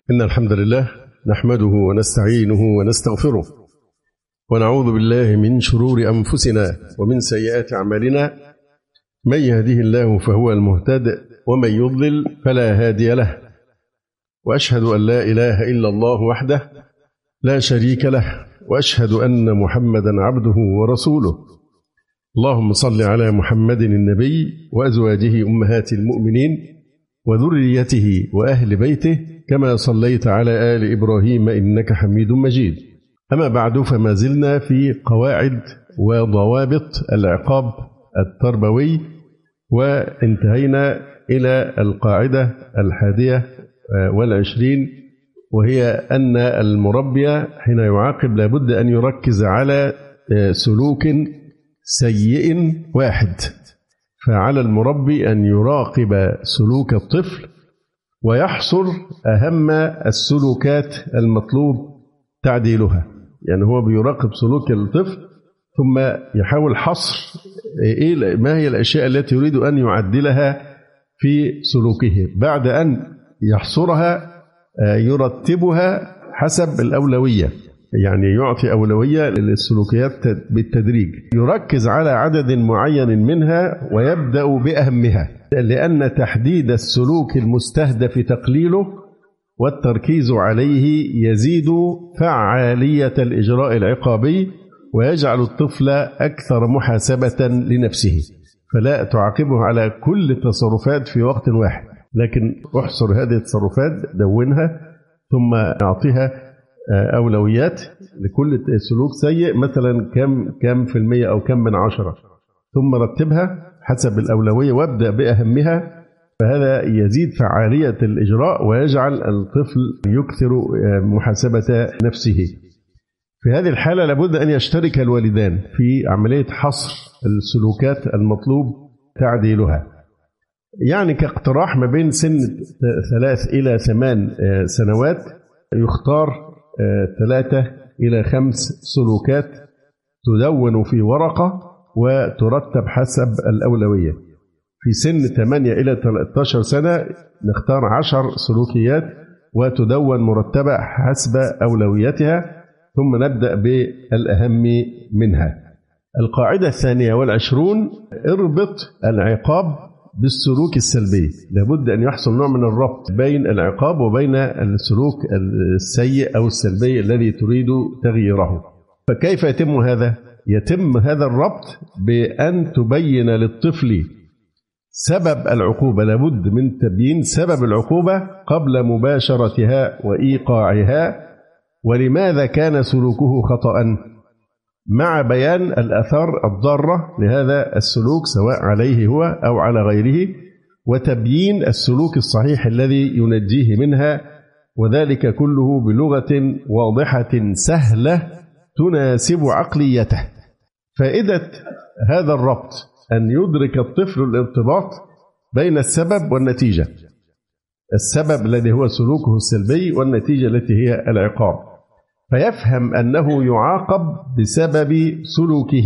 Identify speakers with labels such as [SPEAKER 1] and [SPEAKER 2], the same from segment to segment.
[SPEAKER 1] إن الحمد لله نحمده ونستعينه ونستغفره ونعوذ بالله من شرور أنفسنا ومن سيئات أعمالنا. من يهده الله فهو المهتد ومن يضلل فلا هادي له، وأشهد أن لا إله إلا الله وحده لا شريك له، وأشهد أن محمدا عبده ورسوله. اللهم صل على محمد النبي وأزواجه أمهات المؤمنين وذريته وأهل بيته كما صليت على آل إبراهيم إنك حميد مجيد. أما بعد، فما زلنا في قواعد وضوابط العقاب التربوي، وانتهينا إلى القاعدة 21، وهي أن المربي حين يعاقب لابد أن يركز على سلوك سيء واحد. فعلى المربي أن يراقب سلوك الطفل ويحصر أهم السلوكات المطلوب تعديلها. يعني هو بيراقب سلوك الطفل ثم يحاول حصر ما هي الأشياء التي يريد أن يعدلها في سلوكه. بعد أن يحصرها يرتبها حسب الأولوية، يعني يعطي أولوية للسلوكيات بالتدريج، يركز على عدد معين منها ويبدأ بأهمها، لأن تحديد السلوك المستهدف تقليله والتركيز عليه يزيد فعالية الإجراء العقابي ويجعل الطفل أكثر محاسبة لنفسه. فلا تعاقبه على كل التصرفات في وقت واحد، لكن احصر هذه التصرفات، دونها، ثم أعطيها أولويات لكل سلوك سيء، مثلا كم في المية أو كم من 10، ثم رتبها حسب الأولوية وابدأ بأهمها. فهذا يزيد فعالية الإجراء ويجعل الطفل يكثر محاسبة نفسه. في هذه الحالة لابد أن يشترك الوالدان في عملية حصر السلوكات المطلوب تعديلها، يعني كاقتراح ما بين سن 3 إلى 8 سنوات يختار 3 إلى 5 سلوكات تدون في ورقة وترتب حسب الأولوية. في سن 8 إلى 13 سنة نختار 10 سلوكيات وتدون مرتبة حسب أولويتها، ثم نبدأ بالأهم منها. القاعدة 22: اربط العقاب بالسلوك السلبي. لابد أن يحصل نوع من الربط بين العقاب وبين السلوك السيء أو السلبي الذي تريد تغييره. فكيف يتم هذا؟ يتم هذا الربط بأن تبين للطفل سبب العقوبة. لابد من تبيين سبب العقوبة قبل مباشرتها وإيقاعها، ولماذا كان سلوكه خطأ، مع بيان الآثار الضارة لهذا السلوك سواء عليه هو أو على غيره، وتبيين السلوك الصحيح الذي ينجيه منها، وذلك كله بلغة واضحة سهلة تناسب عقليته. فائدة هذا الربط أن يدرك الطفل الارتباط بين السبب والنتيجة، السبب الذي هو سلوكه السلبي والنتيجة التي هي العقاب، فيفهم أنه يعاقب بسبب سلوكه،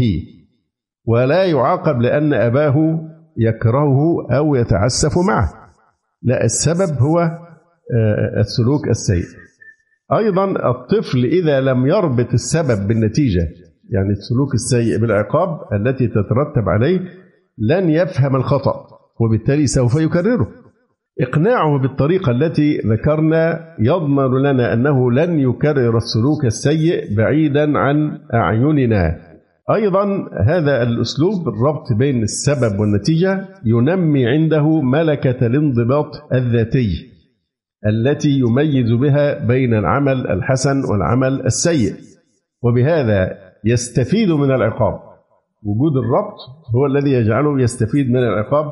[SPEAKER 1] ولا يعاقب لأن أباه يكرهه أو يتعسف معه، لا، السبب هو السلوك السيء. أيضا الطفل إذا لم يربط السبب بالنتيجة، يعني السلوك السيء بالعقاب التي تترتب عليه، لن يفهم الخطأ وبالتالي سوف يكرره. إقناعه بالطريقة التي ذكرنا يضمن لنا أنه لن يكرر السلوك السيء بعيدا عن أعيننا. أيضا هذا الأسلوب، الربط بين السبب والنتيجة، ينمي عنده ملكة الانضباط الذاتي التي يميز بها بين العمل الحسن والعمل السيء، وبهذا يستفيد من العقاب. وجود الربط هو الذي يجعله يستفيد من العقاب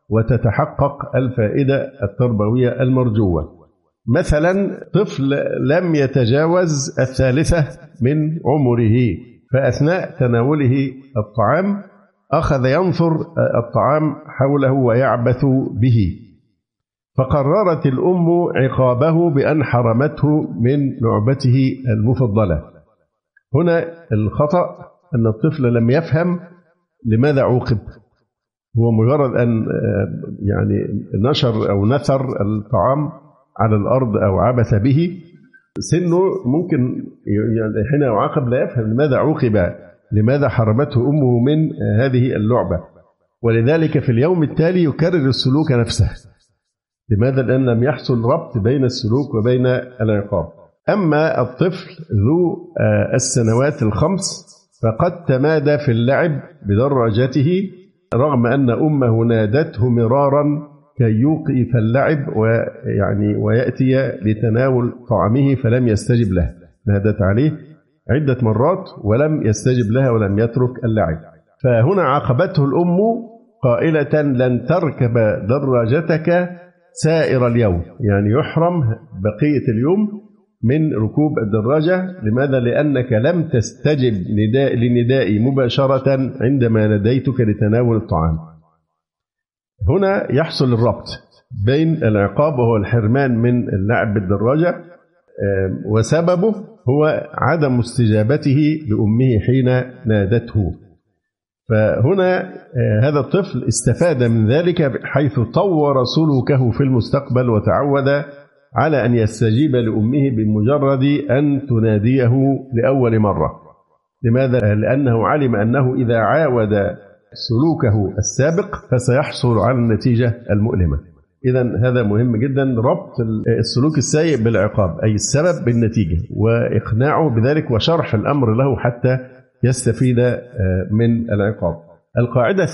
[SPEAKER 1] وتتحقق الفائدة التربوية المرجوة. مثلا طفل لم يتجاوز 3 من عمره، فأثناء تناوله الطعام أخذ ينثر الطعام حوله ويعبث به، فقررت الأم عقابه بأن حرمته من لعبته المفضلة. هنا الخطأ أن الطفل لم يفهم لماذا عوقب، هو مجرد أن يعني نشر أو نثر الطعام على الأرض أو عبث به، سنه ممكن حين يعاقب لا يفهم لماذا عوقب، لماذا حرمته أمه من هذه اللعبة، ولذلك في اليوم التالي يكرر السلوك نفسه. لماذا؟ لأن لم يحصل ربط بين السلوك وبين العقاب. أما الطفل ذو السنوات الخمس فقد تمادى في اللعب بدراجته رغم أن أمه نادته مرارا كي يوقف اللعب ويأتي لتناول طعامه فلم يستجب له. نادت عليه عدة مرات ولم يستجب لها ولم يترك اللعب. فهنا عاقبته الأم قائلة لن تركب دراجتك سائر اليوم، يعني يحرم بقية اليوم من ركوب الدراجة. لماذا؟ لأنك لم تستجب لندائي مباشرة عندما ناديتك لتناول الطعام. هنا يحصل الربط بين العقاب وهو الحرمان من اللعب بالدراجة وسببه هو عدم استجابته لأمه حين نادته. فهنا هذا الطفل استفاد من ذلك حيث طور سلوكه في المستقبل وتعود على أن يستجيب لأمه بمجرد أن تناديه لأول مرة. لماذا؟ لأنه علم أنه إذا عاود سلوكه السابق فسيحصل على النتيجة المؤلمة. إذن هذا مهم جدا، ربط السلوك السيء بالعقاب، أي السبب بالنتيجة، وإقناعه بذلك وشرح الأمر له حتى يستفيد من العقاب. القاعدة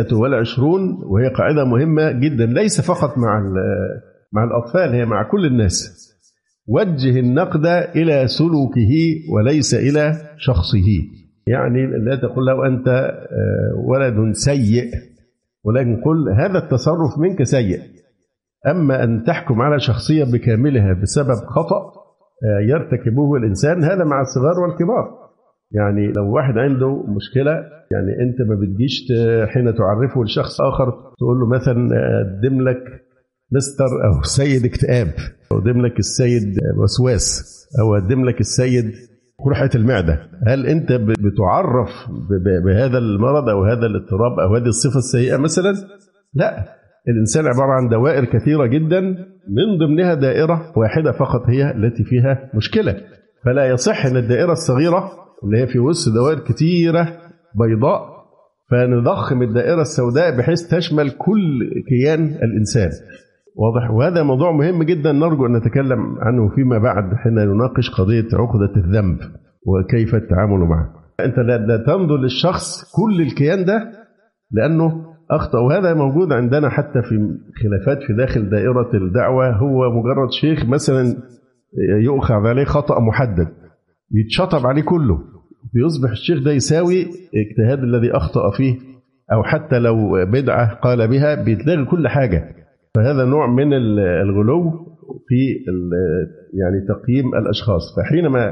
[SPEAKER 1] 23 وهي قاعدة مهمة جدا ليس فقط مع الأطفال، هي مع كل الناس. وجه النقد إلى سلوكه وليس إلى شخصه. يعني لا تقول له أنت ولد سيء، ولكن قل هذا التصرف منك سيء. أما أن تحكم على شخصية بكاملها بسبب خطأ يرتكبه الإنسان، هذا مع الصغار والكبار. يعني لو واحد عنده مشكلة، يعني أنت ما بتجيش حين تعرفه لشخص آخر تقول له مثلا أقدم لك مستر أو سيد اكتئاب، أو أقدم لك السيد وسواس، أو أقدم لك السيد قرحة المعدة. هل أنت بتعرف بهذا المرض أو هذا الاضطراب أو هذه الصفة السيئة مثلا؟ لا، الإنسان عبارة عن دوائر كثيرة جدا، من ضمنها دائرة واحدة فقط هي التي فيها مشكلة. فلا يصح أن الدائرة الصغيرة اللي هي في وسط دوائر كثيرة بيضاء فنضخم الدائرة السوداء بحيث تشمل كل كيان الإنسان. واضح؟ وهذا موضوع مهم جدا نرجو أن نتكلم عنه فيما بعد حين نناقش قضية عقدة الذنب وكيف التعامل معه. أنت لا تنظر للشخص كل الكيان ده لأنه أخطأ، وهذا موجود عندنا حتى في خلافات في داخل دائرة الدعوة. هو مجرد شيخ مثلا يؤخذ عليه خطأ محدد يتشطب عليه كله، بيصبح الشيخ ده يساوي اجتهاد الذي أخطأ فيه، أو حتى لو بدعة قال بها بيتلغي كل حاجة. فهذا نوع من الغلو في يعني تقييم الأشخاص. فحينما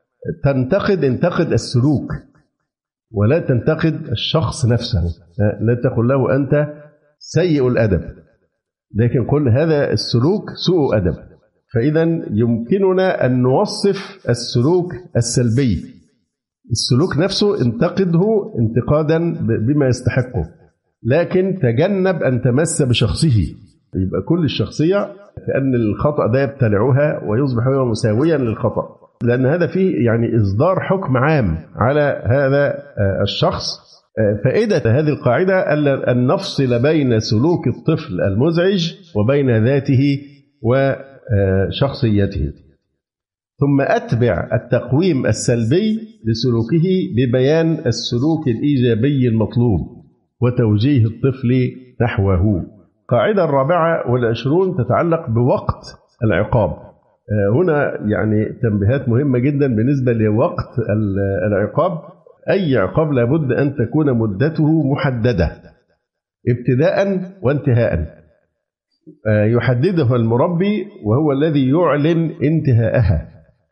[SPEAKER 1] انتقد السلوك ولا تنتقد الشخص نفسه. لا تقل له أنت سيء الأدب، لكن قل هذا السلوك سوء أدب. فإذا يمكننا أن نوصف السلوك السلبي. السلوك نفسه انتقده انتقادا بما يستحقه، لكن تجنب أن تمس بشخصه. يبقى كل الشخصية كأن الخطأ ده يبتلعها ويصبح هو مساويا للخطأ، لأن هذا فيه يعني إصدار حكم عام على هذا الشخص. فائدة هذه القاعدة أن نفصل بين سلوك الطفل المزعج وبين ذاته وشخصيته، ثم أتبع التقويم السلبي لسلوكه ببيان السلوك الإيجابي المطلوب وتوجيه الطفل نحوه. القاعدة 24 تتعلق بوقت العقاب. هنا يعني تنبيهات مهمة جدا بالنسبة لوقت العقاب. أي عقاب لابد أن تكون مدته محددة ابتداء وانتهاء، يحددها المربي وهو الذي يعلن انتهاءها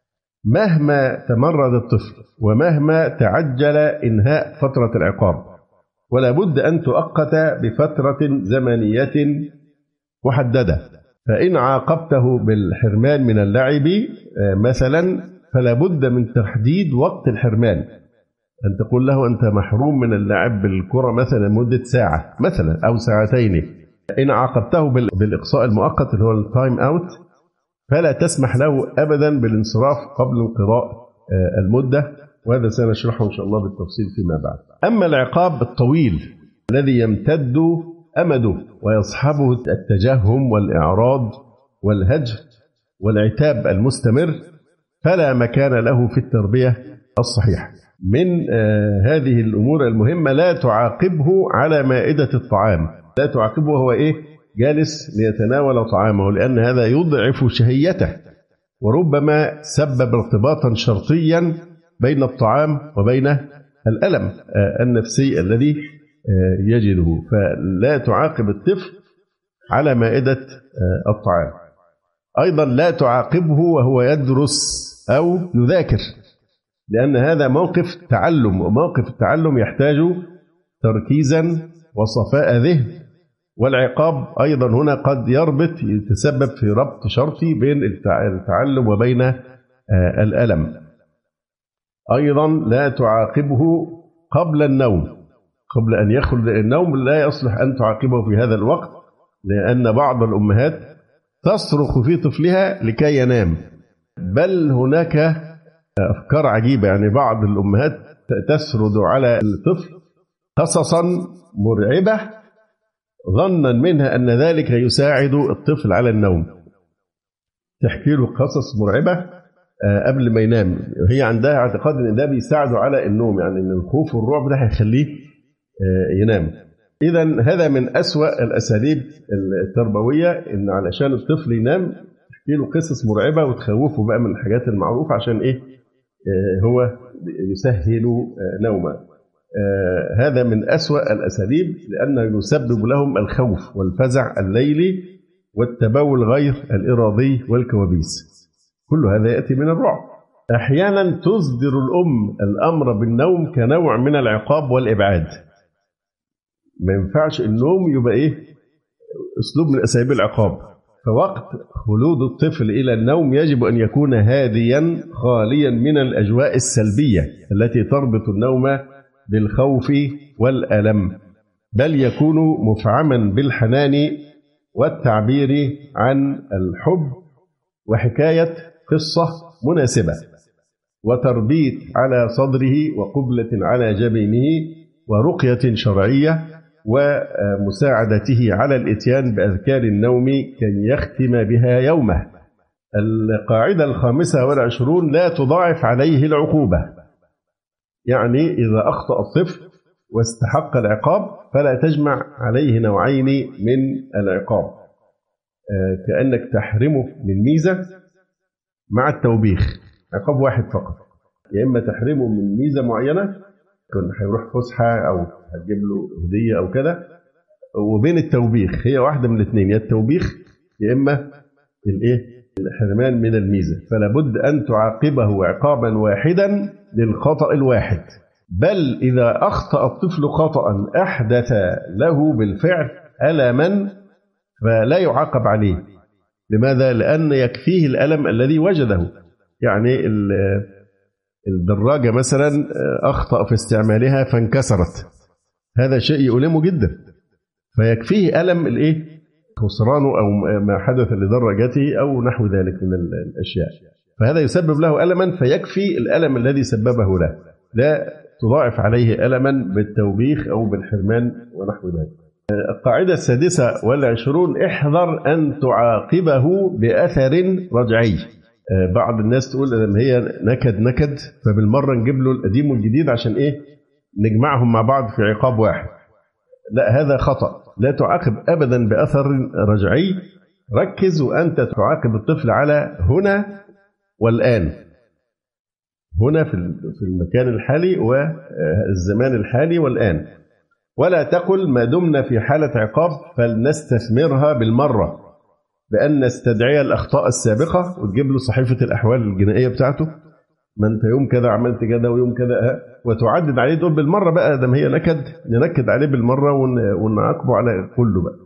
[SPEAKER 1] مهما تمرد الطفل ومهما تعجل إنهاء فترة العقاب، ولا بد أن تؤقت بفترة زمنية محددة. فإن عاقبته بالحرمان من اللعب مثلا فلا بد من تحديد وقت الحرمان، أن تقول له أنت محروم من اللعب بالكرة مثلا مدة ساعة مثلا أو ساعتين. إن عاقبته بالإقصاء المؤقت اللي هو التايم أوت فلا تسمح له أبدا بالانصراف قبل انقضاء المدة، وهذا سنشرحه إن شاء الله بالتفصيل فيما بعد. أما العقاب الطويل الذي يمتد أمده ويصحبه التجهم والإعراض والهجر والعتاب المستمر، فلا مكان له في التربية الصحيحة. من هذه الأمور المهمة لا تعاقبه على مائدة الطعام، لا تعاقبه وهو جالس ليتناول طعامه، لأن هذا يضعف شهيته وربما سبب ارتباطا شرطيا بين الطعام وبين الألم النفسي الذي يجده. فلا تعاقب الطفل على مائدة الطعام. أيضا لا تعاقبه وهو يدرس أو يذاكر، لأن هذا موقف تعلم، وموقف التعلم يحتاج تركيزا وصفاء ذهن، والعقاب أيضا هنا قد يتسبب في ربط شرطي بين التعلم وبين الألم. أيضا لا تعاقبه قبل النوم، قبل أن يخلد النوم لا يصلح أن تعاقبه في هذا الوقت، لأن بعض الأمهات تصرخ في طفلها لكي ينام، بل هناك أفكار عجيبة. يعني بعض الأمهات تسرد على الطفل قصصا مرعبة ظنا منها أن ذلك يساعد الطفل على النوم، تحكي له قصص مرعبة قبل ما ينام، هي عندها اعتقاد أن ده بيساعده على النوم، يعني أن الخوف والرعب ده هيخليه ينام. إذن هذا من أسوأ الأساليب التربوية، إن علشان الطفل ينام تحكي له قصص مرعبة وتخوفه بقى من الحاجات المعروفة عشان هو يسهل نومه. هذا من أسوأ الأساليب، لأنه يسبب لهم الخوف والفزع الليلي والتبول غير الإرادي والكوابيس، كل هذا يأتي من الرعب. أحيانا تصدر الأم الأمر بالنوم كنوع من العقاب والإبعاد. ما ينفعش النوم يبقى أسلوب من أساليب العقاب، فوقت خلود الطفل إلى النوم يجب أن يكون هاديا خاليا من الأجواء السلبية التي تربط النوم بالخوف والألم، بل يكون مفعما بالحنان والتعبير عن الحب وحكاية قصة مناسبة وتربيت على صدره وقبلة على جبينه ورقية شرعية ومساعدته على الإتيان بأذكار النوم كي يختم بها يومه. القاعدة 25 لا تضاعف عليه العقوبة، يعني إذا أخطأ الطفل واستحق العقاب فلا تجمع عليه نوعين من العقاب، كأنك تحرمه من ميزة مع التوبيخ، عقاب واحد فقط، يا إما تحرمه من ميزة معينة كان هيروح فسحة أو هتجيب له هدية أو كده، وبين التوبيخ هي واحدة من الاثنين، يا التوبيخ يا إما الحرمان من الميزة. فلا بد أن تعاقبه عقابا واحدا للخطأ الواحد، بل إذا أخطأ الطفل خطأ أحدث له بالفعل ألما فلا يعاقب عليه. لماذا؟ لأن يكفيه الألم الذي وجده. يعني الدراجة مثلا أخطأ في استعمالها فانكسرت، هذا شيء يؤلمه جدا، فيكفيه ألم خسرانه أو ما حدث لدراجته أو نحو ذلك من الأشياء، فهذا يسبب له ألما فيكفي الألم الذي سببه له، لا تضاعف عليه ألما بالتوبيخ أو بالحرمان ونحو ذلك. القاعدة 26: احذر أن تعاقبه بأثر رجعي. بعض الناس تقول إن هي نكد فبالمرة نجيب له القديم والجديد عشان نجمعهم مع بعض في عقاب واحد. لا، هذا خطأ، لا تعاقب أبدا بأثر رجعي. ركز وأنت تعاقب الطفل على هنا والآن، هنا في المكان الحالي والزمان الحالي والآن، ولا تقل ما دمنا في حالة عقاب فلنستثمرها بالمرة بأن نستدعي الأخطاء السابقة وتجيب له صحيفة الأحوال الجنائية بتاعته، ما أنت يوم كذا عملت كذا ويوم كذا، وتعدد عليه دول بالمرة بقى، دم هي ننكد عليه بالمرة ونعاقبه على كله بقى.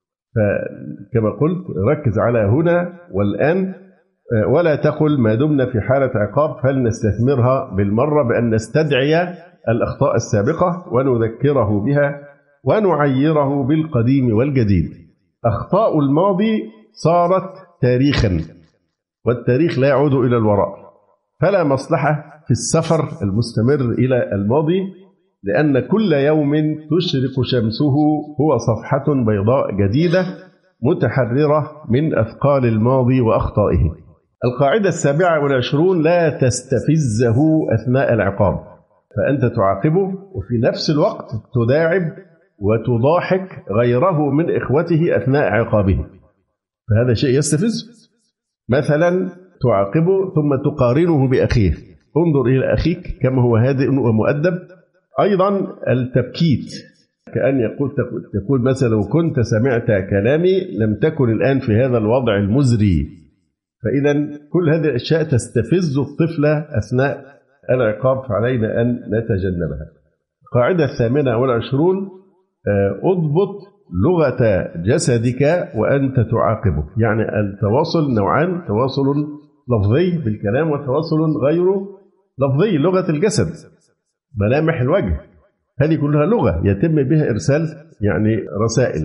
[SPEAKER 1] فكما قلت ركز على هنا والآن، ولا تقل ما دمنا في حالة عقاب فلنستثمرها بالمرة بأن نستدعي الأخطاء السابقة ونذكره بها ونعيره بالقديم والجديد. أخطاء الماضي صارت تاريخا والتاريخ لا يعود إلى الوراء، فلا مصلحة في السفر المستمر إلى الماضي، لأن كل يوم تشرق شمسه هو صفحة بيضاء جديدة متحررة من أثقال الماضي وأخطائه. القاعدة 27: لا تستفزه أثناء العقاب، فأنت تعاقبه وفي نفس الوقت تداعب وتضاحك غيره من إخوته أثناء عقابه، فهذا شيء يستفز. مثلا تعاقبه ثم تقارنه بأخيه، انظر إلى أخيك كما هو هادئ ومؤدب. أيضا التبكيت، كأن تقول مثلا لو كنت سمعت كلامي لم تكن الآن في هذا الوضع المزري. فإذا كل هذه الأشياء تستفز الطفل أثناء العقاب، فعلينا أن نتجنبها. القاعدة 28: اضبط لغة جسدك وأنت تعاقبه. يعني التواصل نوعان: تواصل لفظي بالكلام وتواصل غير لفظي، لغة الجسد، ملامح الوجه، هذه كلها لغة يتم بها إرسال يعني رسائل.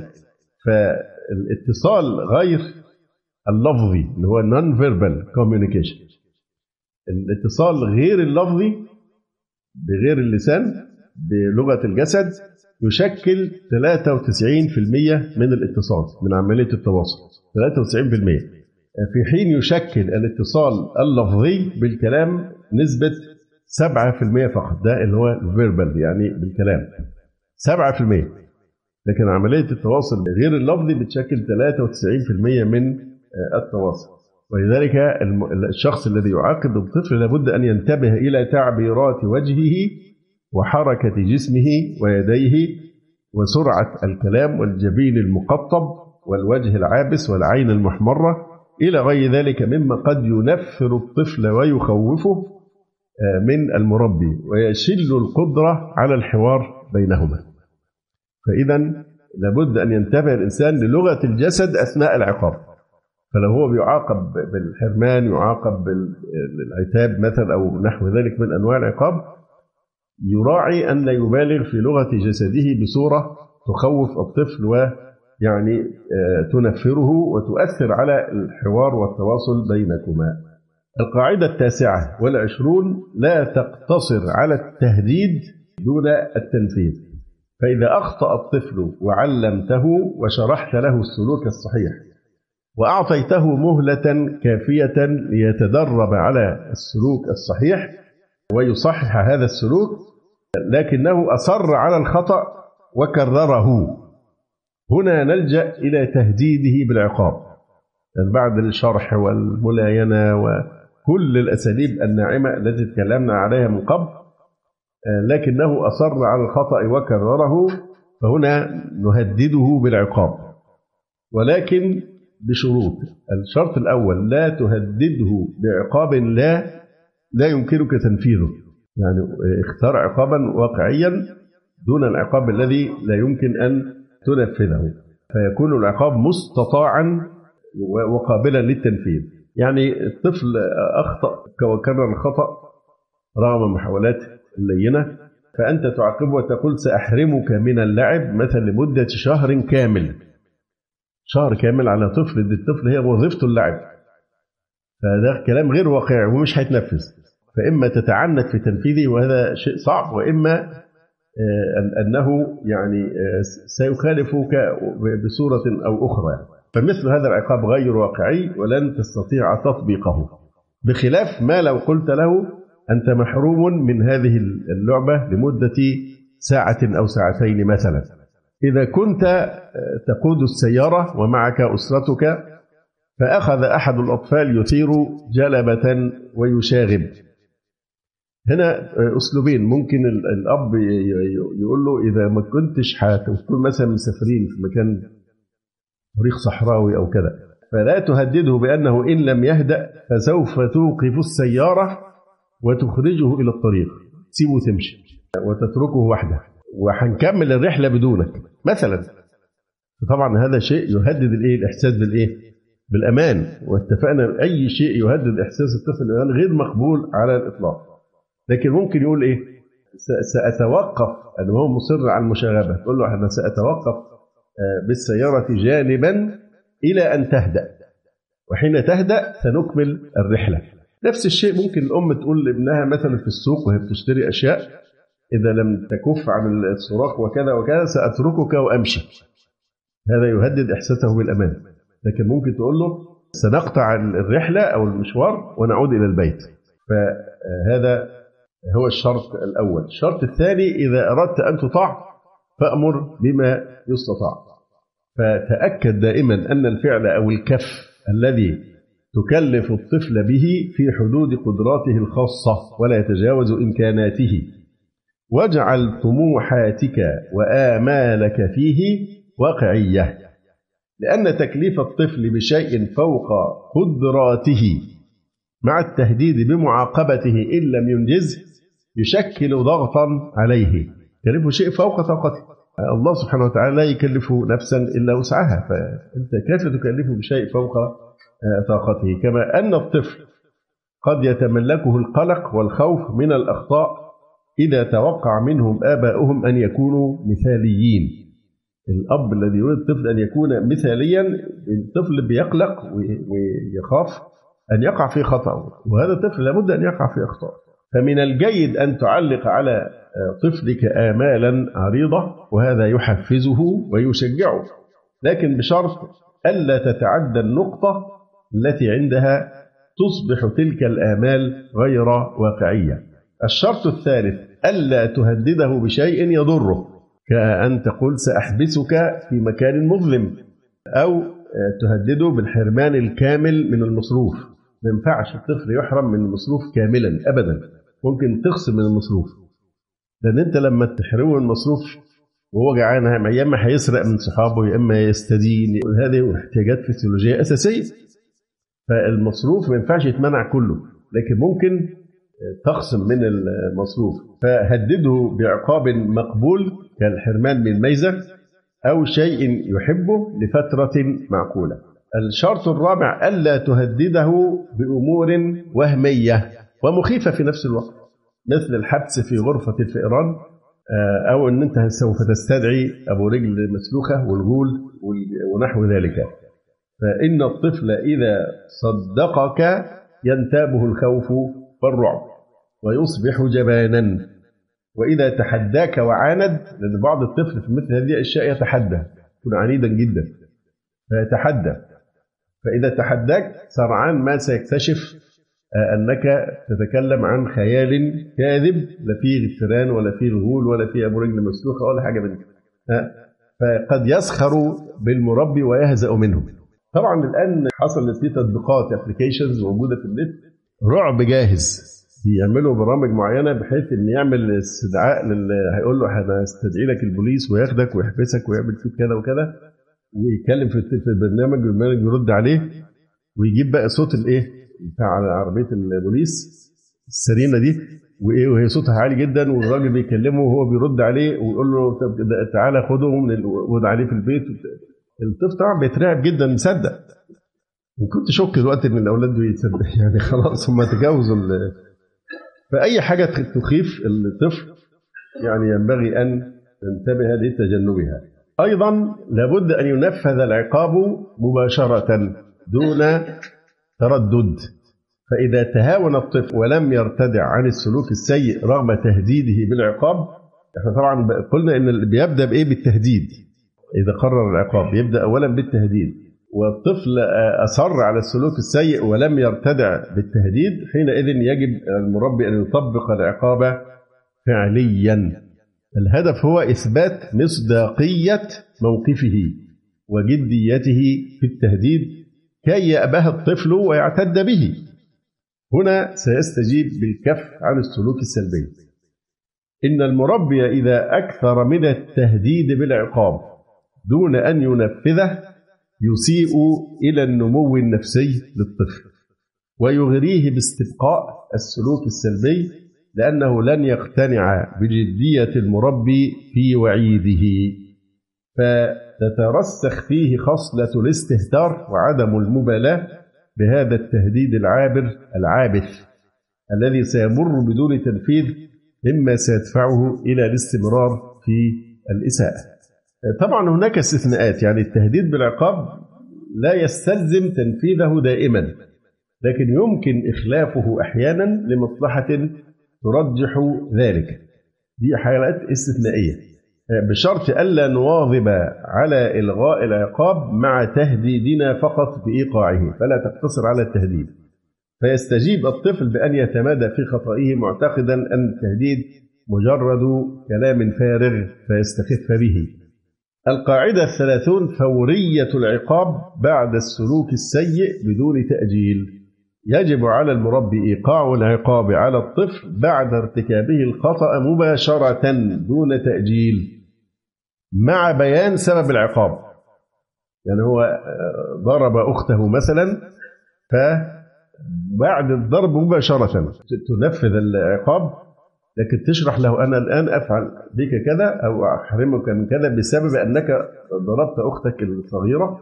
[SPEAKER 1] فالاتصال غير اللفظي اللي هو non-verbal communication، الاتصال غير اللفظي بغير اللسان بلغة الجسد يشكل 93% من الاتصال، من عملية التواصل 93%، في حين يشكل الاتصال اللفظي بالكلام نسبة 7% فقط، ده اللي هو الفيربال يعني بالكلام 7%. لكن عملية التواصل غير اللفظي بتشكل 93% من التواصل. ولذلك الشخص الذي يعاقب الطفل لابد أن ينتبه إلى تعبيرات وجهه وحركة جسمه ويديه وسرعة الكلام والجبين المقطب والوجه العابس والعين المحمرة إلى غير ذلك مما قد ينفر الطفل ويخوفه من المربي ويشل القدرة على الحوار بينهما. فإذا لابد أن ينتبه الإنسان للغة الجسد أثناء العقاب. فلو هو بيعاقب بالحرمان، يعاقب بالعتاب مثلا أو نحو ذلك من أنواع العقاب، يراعي أن لا يبالغ في لغة جسده بصورة تخوف الطفل ويعني تنفره وتؤثر على الحوار والتواصل بينكما. القاعدة 29: لا تقتصر على التهديد دون التنفيذ. فإذا أخطأ الطفل وعلمته وشرحت له السلوك الصحيح وأعطيته مهلة كافية ليتدرب على السلوك الصحيح ويصحح هذا السلوك، لكنه أصر على الخطأ وكرره، هنا نلجأ إلى تهديده بالعقاب يعني بعد الشرح والملاينة وكل الأساليب الناعمة التي تكلمنا عليها من قبل، لكنه أصر على الخطأ وكرره، فهنا نهدده بالعقاب، ولكن بشروط. الشرط الأول: لا تهدده بعقاب لا يمكنك تنفيذه، يعني اختار عقابا واقعيا دون العقاب الذي لا يمكن أن تنفذه، فيكون العقاب مستطاعا وقابلا للتنفيذ. يعني الطفل أخطأ وكرر الخطأ رغم محاولات اللينة، فأنت تعاقبه وتقول سأحرمك من اللعب مثلا لمدة شهر كامل. شهر كامل على طفل، الطفل هي وظيفته اللعب، فده كلام غير واقعي ومش هيتنفذ. فإما تتعنت في تنفيذه وهذا شيء صعب، وإما أنه يعني سيخالفك بصورة أو أخرى يعني. فمثل هذا العقاب غير واقعي ولن تستطيع تطبيقه، بخلاف ما لو قلت له أنت محروم من هذه اللعبة لمدة ساعة أو ساعتين مثلا. إذا كنت تقود السيارة ومعك أسرتك فأخذ أحد الأطفال يثير جلبة ويشاغب، هنا أسلوبين. ممكن الأب يقول له إذا ما كنتش هتكون مثلا مسافرين في مكان طريق صحراوي أو كذا، فلا تهدده بأنه إن لم يهدأ فسوف توقف السيارة وتخرجه إلى الطريق، تسيبه تمشي وتتركه وحده وهنكمل الرحلة بدونك مثلا. طبعا هذا شيء يهدد الإحساس بالأمان، واتفقنا أي شيء يهدد إحساس الطفل بالأمان غير مقبول على الإطلاق. لكن ممكن يقول سأتوقف، أنه هو مصر على المشاغبة، تقول له أنا سأتوقف بالسيارة جانبا إلى أن تهدأ، وحين تهدأ سنكمل الرحلة. نفس الشيء ممكن الأم تقول لابنها مثلا في السوق وهي بتشتري أشياء: إذا لم تكف عن الصراخ وكذا وكذا سأتركك وأمشي. هذا يهدد إحساسه بالأمان. لكن ممكن تقول له: سنقطع الرحلة أو المشوار ونعود إلى البيت. فهذا هو الشرط الأول. الشرط الثاني: إذا أردت أن تطاع فأمر بما يستطاع. فتأكد دائما أن الفعل أو الكف الذي تكلف الطفل به في حدود قدراته الخاصة ولا يتجاوز إمكاناته، واجعل طموحاتك وآمالك فيه واقعية، لأن تكليف الطفل بشيء فوق قدراته مع التهديد بمعاقبته إن لم ينجز يشكل ضغطا عليه. يكلفه شيء فوق طاقته. الله سبحانه وتعالى لا يكلف نفسا إلا وسعها، فأنت كيف تكلفه بشيء فوق طاقته؟ كما أن الطفل قد يتملكه القلق والخوف من الأخطاء إذا توقع منهم آباؤهم أن يكونوا مثاليين. الأب الذي يريد الطفل أن يكون مثاليا، الطفل بيقلق ويخاف أن يقع في خطأ، وهذا الطفل لابد أن يقع في أخطاء. فمن الجيد أن تعلق على طفلك آمالا عريضة، وهذا يحفزه ويشجعه، لكن بشرط ألا تتعدى النقطة التي عندها تصبح تلك الآمال غير واقعية. الشرط الثالث: ألا تهدده بشيء يضره، كأن تقول: سأحبسك في مكان مظلم، أو تهدده بالحرمان الكامل من المصروف. ما ينفعش الطفل يحرم من المصروف كاملا أبدا، ممكن تخصم من المصروف، لأن أنت لما تحرمه من المصروف وهو جعان يا إما هيسرق من صحابه يا إما يستدين. هذه احتياجات فسيولوجية أساسية، فالمصروف ما ينفعش يتمنع كله، لكن ممكن تخصم من المصروف. فهدده بعقاب مقبول كالحرمان من الميزة أو شيء يحبه لفترة معقولة. الشرط الرابع: ألا تهدده بأمور وهمية ومخيفة في نفس الوقت، مثل الحبس في غرفة الفئران، أو أن أنت سوف تستدعي أبو رجل مسلوخة والغول ونحو ذلك. فإن الطفل إذا صدقك ينتابه الخوف والرعب ويصبح جبانا، وإذا تحداك وعاند، لأن بعض الطفل في مثل هذه الأشياء يتحدى، يكون عنيدا جدا فيتحدى، فإذا تحداك سرعان ما سيكتشف أنك تتكلم عن خيال كاذب، لا فيه غفران ولا فيه الغول ولا فيه أبو رجل مسلوخة ولا حاجة من كده، فقد يسخر بالمربي ويهزأ منه. طبعا الآن حصلت في تطبيقات ابلكيشنز موجودة في النت رعب جاهز، بيعملوا برامج معينة بحيث إن يعمل استدعاء هيقول له أنا استدعي لك البوليس وياخدك ويحبسك ويعمل فيك كذا وكذا، ويتكلم في البرنامج والبرنامج يرد عليه، ويجيب بقى صوت الإيه بتاع عربية البوليس السرينة دي، وهي صوتها عالي جدا، والراجل بيكلمه وهو بيرد عليه ويقول له تعالى خده وخد عليه في البيت. الطفل طبعا بيترعب جدا، مصدق. وكنت شك الوقت ان الاولاد بيتصدق يعني خلاص هم تجاوزوا فاي حاجه تخيف الطفل يعني ينبغي ان ننتبه لتجنبها. ايضا لابد ان ينفذ العقاب مباشره دون تردد. فاذا تهاون الطفل ولم يرتدع عن السلوك السيء رغم تهديده بالعقاب، احنا طبعا قلنا ان بيبدا بايه؟ بالتهديد. اذا قرر العقاب يبدا اولا بالتهديد، والطفل أصر على السلوك السيء ولم يرتدع بالتهديد، حينئذ يجب المربي أن يطبق العقاب فعليا. الهدف هو إثبات مصداقية موقفه وجديته في التهديد كي يأبه الطفل ويعتد به. هنا سيستجيب بالكف عن السلوك السلبي. إن المربي إذا أكثر من التهديد بالعقاب دون أن ينفذه يسيء إلى النمو النفسي للطفل ويغريه باستبقاء السلوك السلبي، لأنه لن يقتنع بجدية المربي في وعيده، فتترسخ فيه خصلة الاستهتار وعدم المبالاة بهذا التهديد العابث الذي سيمر بدون تنفيذ، مما سيدفعه إلى الاستمرار في الإساءة. طبعا هناك استثناءات، يعني التهديد بالعقاب لا يستلزم تنفيذه دائما، لكن يمكن إخلافه أحيانا لمصلحة ترجح ذلك. دي حالات استثنائية بشرط ألا نواظب على إلغاء العقاب مع تهديدنا فقط بإيقاعه، فلا تقتصر على التهديد، فيستجيب الطفل بأن يتمادى في خطئه معتقدا أن التهديد مجرد كلام فارغ فيستخف به. القاعدة 30: فورية العقاب بعد السلوك السيء بدون تأجيل. يجب على المربي إيقاع العقاب على الطفل بعد ارتكابه الخطأ مباشرة دون تأجيل، مع بيان سبب العقاب. يعني هو ضرب أخته مثلا، فبعد الضرب مباشرة تنفذ العقاب، لكن تشرح له أنا الآن أفعل بك كذا أو أحرمك من كذا بسبب أنك ضربت أختك الصغيرة،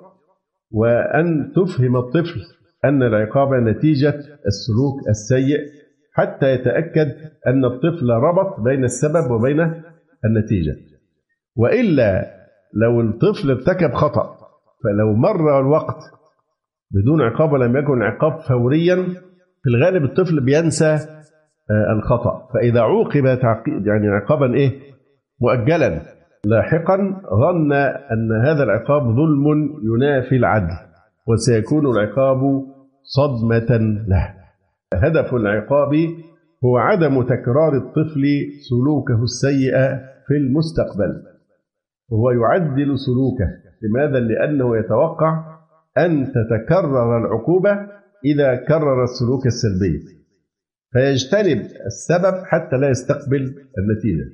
[SPEAKER 1] وأن تفهم الطفل أن العقاب نتيجة السلوك السيء حتى يتأكد أن الطفل ربط بين السبب وبين النتيجة. وإلا لو الطفل ارتكب خطأ فلو مر الوقت بدون عقاب ولم يكن العقاب فوريا، في الغالب الطفل بينسى الخطأ، فإذا عوقب يعني عقابا مؤجلا لاحقا ظن أن هذا العقاب ظلم ينافي العدل، وسيكون العقاب صدمة له. هدف العقاب هو عدم تكرار الطفل سلوكه السيء في المستقبل، وهو يعدل سلوكه. لماذا؟ لأنه يتوقع أن تتكرر العقوبة إذا كرر السلوك السلبي، فيجتنب السبب حتى لا يستقبل النتيجة.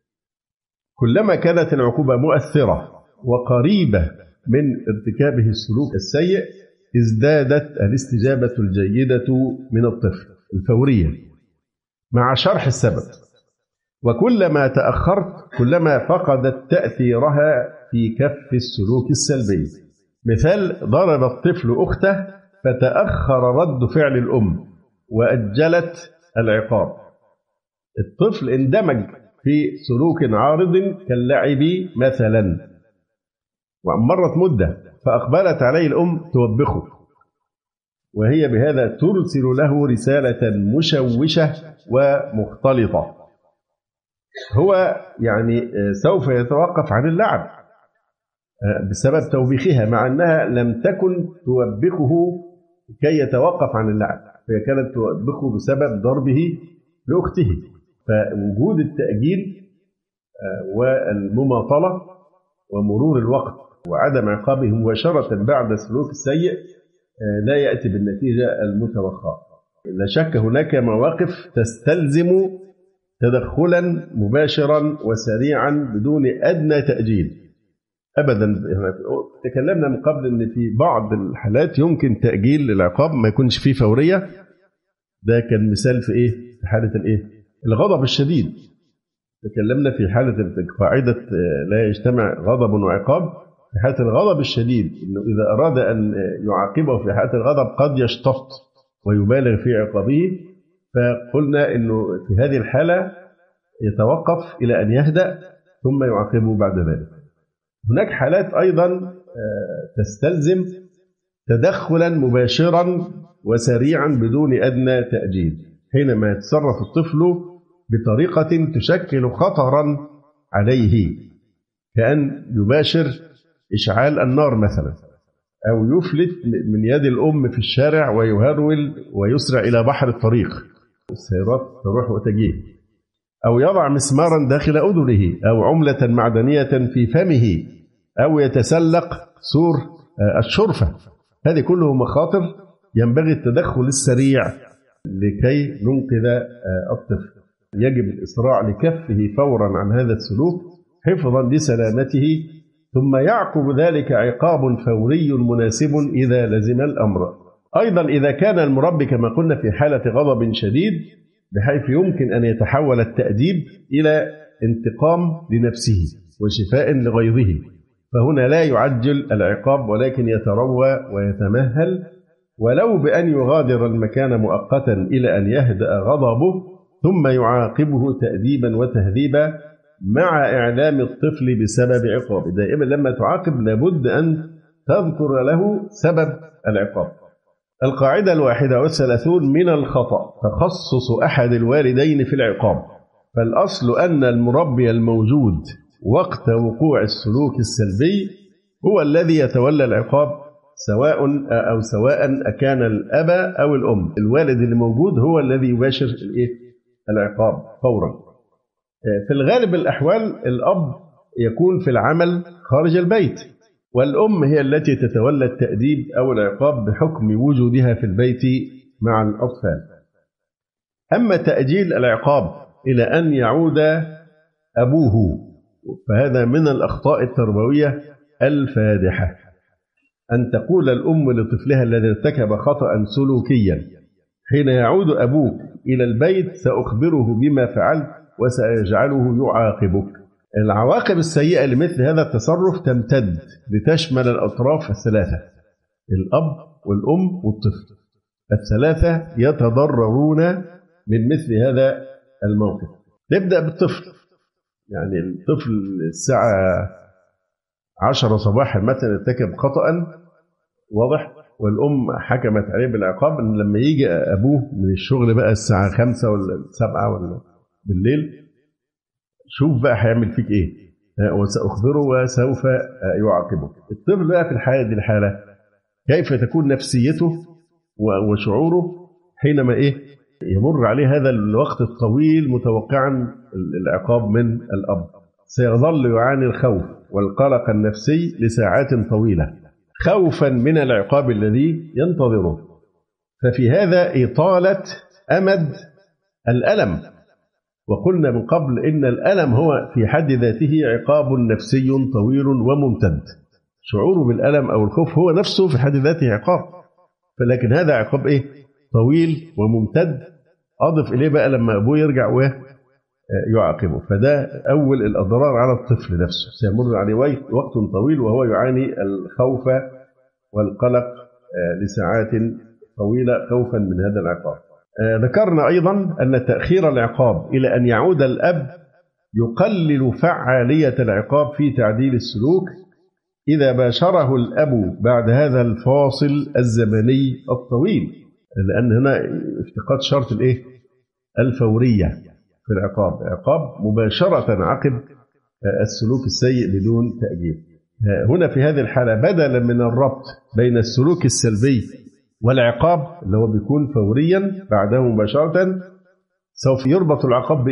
[SPEAKER 1] كلما كانت العقوبة مؤثرة وقريبة من ارتكابه السلوك السيء ازدادت الاستجابة الجيدة من الطفل الفورية مع شرح السبب، وكلما تأخرت كلما فقدت تأثيرها في كف السلوك السلبي. مثال: ضرب الطفل أخته فتأخر رد فعل الأم وأجلت العقاب. الطفل اندمج في سلوك عارض كاللعب مثلا، ومرت مدة فأقبلت عليه الأم توبخه، وهي بهذا ترسل له رسالة مشوشة ومختلطة. هو يعني سوف يتوقف عن اللعب بسبب توبيخها، مع أنها لم تكن توبخه كي يتوقف عن اللعب، هي كانت توبخه بسبب ضربه لأخته. فوجود التأجيل والمماطلة ومرور الوقت وعدم عقابه مباشرة بعد السلوك السيء لا يأتي بالنتيجة المتوقعة. لا شك هناك مواقف تستلزم تدخلا مباشرا وسريعا بدون أدنى تأجيل أبدا. تكلمنا من قبل أن في بعض الحالات يمكن تأجيل العقاب ما يكونش فيه فورية. ده كان مثال في في حالة الغضب الشديد. تكلمنا في حالة قاعدة لا يجتمع غضب وعقاب. في حالة الغضب الشديد إنه إذا أراد أن يعاقبه في حالة الغضب قد يشتط ويبالغ في عقابه، فقلنا إنه في هذه الحالة يتوقف إلى أن يهدأ ثم يعاقبه بعد ذلك. هناك حالات أيضا تستلزم تدخلا مباشرا وسريعا بدون أدنى تأجيل، حينما يتصرف الطفل بطريقة تشكل خطرا عليه، كأن يباشر إشعال النار مثلا، أو يفلت من يد الأم في الشارع ويهرول ويسرع إلى بحر الطريق، السيارات تروح وتجيه، أو يضع مسمارا داخل أذنه، أو عملة معدنية في فمه، أو يتسلق سور الشرفة. هذه كله مخاطر ينبغي التدخل السريع لكي ننقذ الطفل. يجب الإسراع لكفه فورا عن هذا السلوك حفظا لسلامته، ثم يعقب ذلك عقاب فوري مناسب إذا لزم الأمر. أيضا إذا كان المربي كما قلنا في حالة غضب شديد بحيث يمكن أن يتحول التأديب إلى انتقام لنفسه وشفاء لغيظه، فهنا لا يعجل العقاب ولكن يتروى ويتمهل، ولو بأن يغادر المكان مؤقتا إلى أن يهدأ غضبه، ثم يعاقبه تأديبا وتهذيبا مع إعلام الطفل بسبب عقابه. دائما لما تعاقب لابد أن تذكر له سبب العقاب. القاعدة 31 من الخطأ تخصص أحد الوالدين في العقاب، فالأصل أن المربي الموجود وقت وقوع السلوك السلبي هو الذي يتولى العقاب، سواء أكان الأب أو الأم. الوالد اللي موجود هو الذي يباشر العقاب فورا. في الغالب الأحوال الأب يكون في العمل خارج البيت، والأم هي التي تتولى التأديب أو العقاب بحكم وجودها في البيت مع الأطفال. أما تأجيل العقاب إلى أن يعود أبوه فهذا من الأخطاء التربوية الفادحة. أن تقول الأم لطفلها الذي ارتكب خطأ سلوكيا: حين يعود أبوك إلى البيت سأخبره بما فعلت وسأجعله يعاقبك. العواقب السيئة لمثل هذا التصرف تمتد لتشمل الأطراف الثلاثة: الأب والأم والطفل. الثلاثة يتضررون من مثل هذا الموقف. نبدأ بالطفل. يعني الطفل الساعة 10 صباحا مثلا ارتكب خطأ واضح، والأم حكمت عليه بالعقاب، إن لما يجي أبوه من الشغل بقى الساعة 5 ولا 7 ولا بالليل، شوف بقى هيعمل فيك إيه، وسأخبره وسوف يعاقبك. الطفل بقى في الحالة كيف تكون نفسيته وشعوره حينما يمر عليه هذا الوقت الطويل متوقعا العقاب من الأب؟ سيظل يعاني الخوف والقلق النفسي لساعات طويلة خوفا من العقاب الذي ينتظره. ففي هذا إطالة أمد الألم، وقلنا من قبل إن الألم هو في حد ذاته عقاب نفسي طويل وممتد. شعوره بالألم أو الخوف هو نفسه في حد ذاته عقاب، فلكن هذا عقاب طويل وممتد، أضف إليه بقى لما أبوه يرجع ويعاقبه. فده أول الأضرار على الطفل نفسه، سيمر عليه وقت طويل وهو يعاني الخوف والقلق لساعات طويلة خوفا من هذا العقاب. ذكرنا أيضا أن تأخير العقاب إلى أن يعود الأب يقلل فعالية العقاب في تعديل السلوك إذا باشره الأب بعد هذا الفاصل الزمني الطويل، لأن هنا افتقاد شرط الفورية في العقاب، عقاب مباشرة عقب السلوك السيء بدون تأجيل. هنا في هذه الحالة بدلا من الربط بين السلوك السلبي والعقاب اللي هو بيكون فوريا بعده مباشرة، سوف يربط العقاب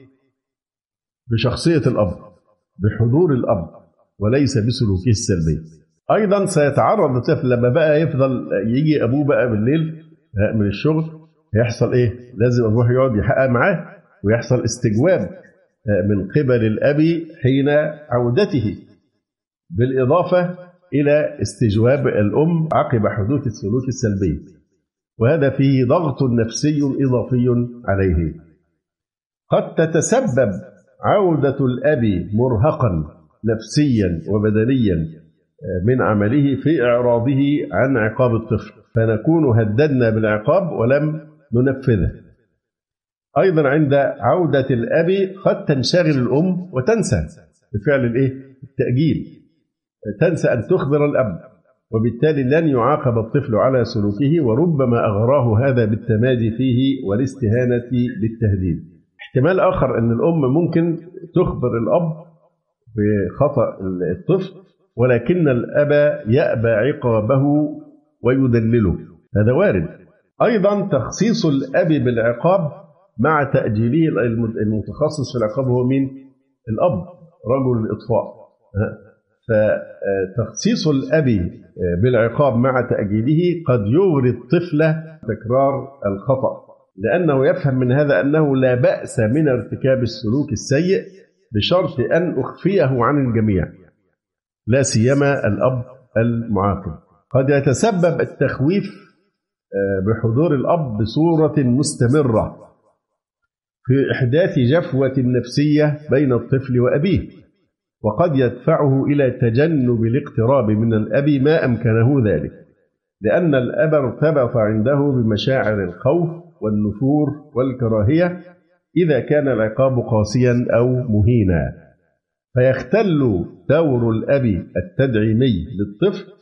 [SPEAKER 1] بشخصية الأب، بحضور الأب، وليس بسلوكه السلبي. أيضا سيتعرض الطفل لما بقى يفضل يجي أبوه بقى بالليل من الشغل، هيحصل لازم أبوه يقعد يحقق معاه، ويحصل استجواب من قبل الأب حين عودته، بالإضافة إلى استجواب الأم عقب حدوث السلوك السلبي، وهذا فيه ضغط نفسي إضافي عليه. قد تتسبب عودة الأب مرهقا نفسيا وبدنيا من عمله في إعراضه عن عقاب الطفل، فنكون هددنا بالعقاب ولم ننفذه. أيضا عند عودة الأب قد تنشغل الأم وتنسى بفعل التأجيل، تنسى أن تخبر الأب، وبالتالي لن يعاقب الطفل على سلوكه، وربما أغراه هذا بالتمادي فيه والاستهانة بالتهديد. احتمال آخر أن الأم ممكن تخبر الأب بخطأ الطفل، ولكن الأب يأبى عقابه ويدلله، هذا وارد. أيضا تخصيص الأب بالعقاب مع تأجيله، المتخصص في العقاب هو مين؟ الأب، رجل الإطفاء. فتخصيص الأب بالعقاب مع تأجيله قد يغري الطفل تكرار الخطأ، لأنه يفهم من هذا أنه لا بأس من ارتكاب السلوك السيء بشرط أن أخفيه عن الجميع، لا سيما الأب المعاقب. قد يتسبب التخويف بحضور الأب بصورة مستمرة في إحداث جفوة نفسية بين الطفل وأبيه، وقد يدفعه إلى تجنب الاقتراب من الأب ما أمكنه ذلك، لأن الأب ارتبط عنده بمشاعر الخوف والنفور والكراهية إذا كان العقاب قاسيا أو مهينا، فيختل دور الأب التدعيمي للطفل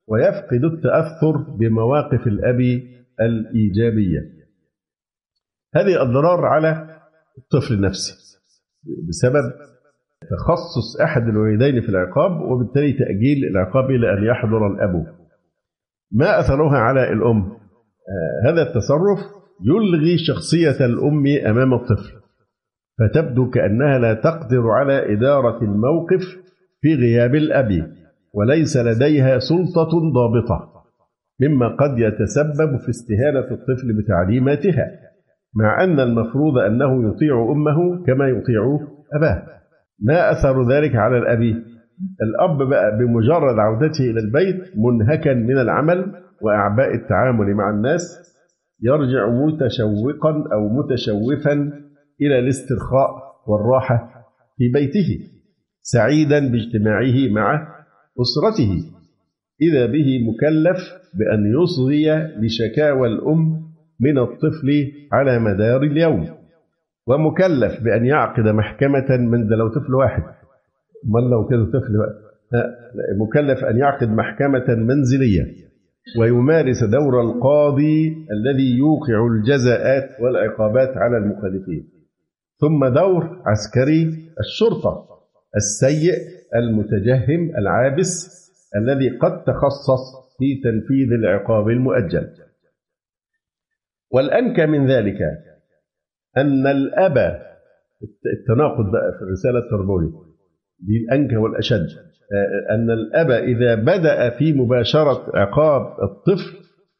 [SPEAKER 1] ويفقد التأثر بمواقف الأب الإيجابية. هذه الضرار على الطفل النفسي بسبب تخصص أحد الوالدين في العقاب، وبالتالي تأجيل العقاب إلى أن يحضر الأب. ما أثرها على الأم؟ هذا التصرف يلغي شخصية الأم أمام الطفل، فتبدو كأنها لا تقدر على إدارة الموقف في غياب الأب، وليس لديها سلطة ضابطة، مما قد يتسبب في استهانة الطفل بتعليماتها، مع أن المفروض أنه يطيع أمه كما يطيع أباه. ما أثر ذلك على الأب؟ الأب بقى بمجرد عودته إلى البيت منهكا من العمل وأعباء التعامل مع الناس، يرجع متشوقا أو متشوفا إلى الاسترخاء والراحة في بيته، سعيدا باجتماعه مع أسرته، إذا به مكلف بأن يصغي لشكاوى الأم من الطفل على مدار اليوم، ومكلف بأن يعقد محكمة من ده لو طفل واحد، من لو كده طفل بقى مكلف أن يعقد محكمة منزلية ويمارس دور القاضي الذي يوقع الجزاءات والعقابات على المخالفين، ثم دور عسكري الشرطة السيء المتجهم العابس الذي قد تخصص في تنفيذ العقاب المؤجل. والأنكى من ذلك أن الأب، التناقض بقى في الرسالة التربوية دي الأنكى والأشد، أن الأب إذا بدأ في مباشرة عقاب الطفل،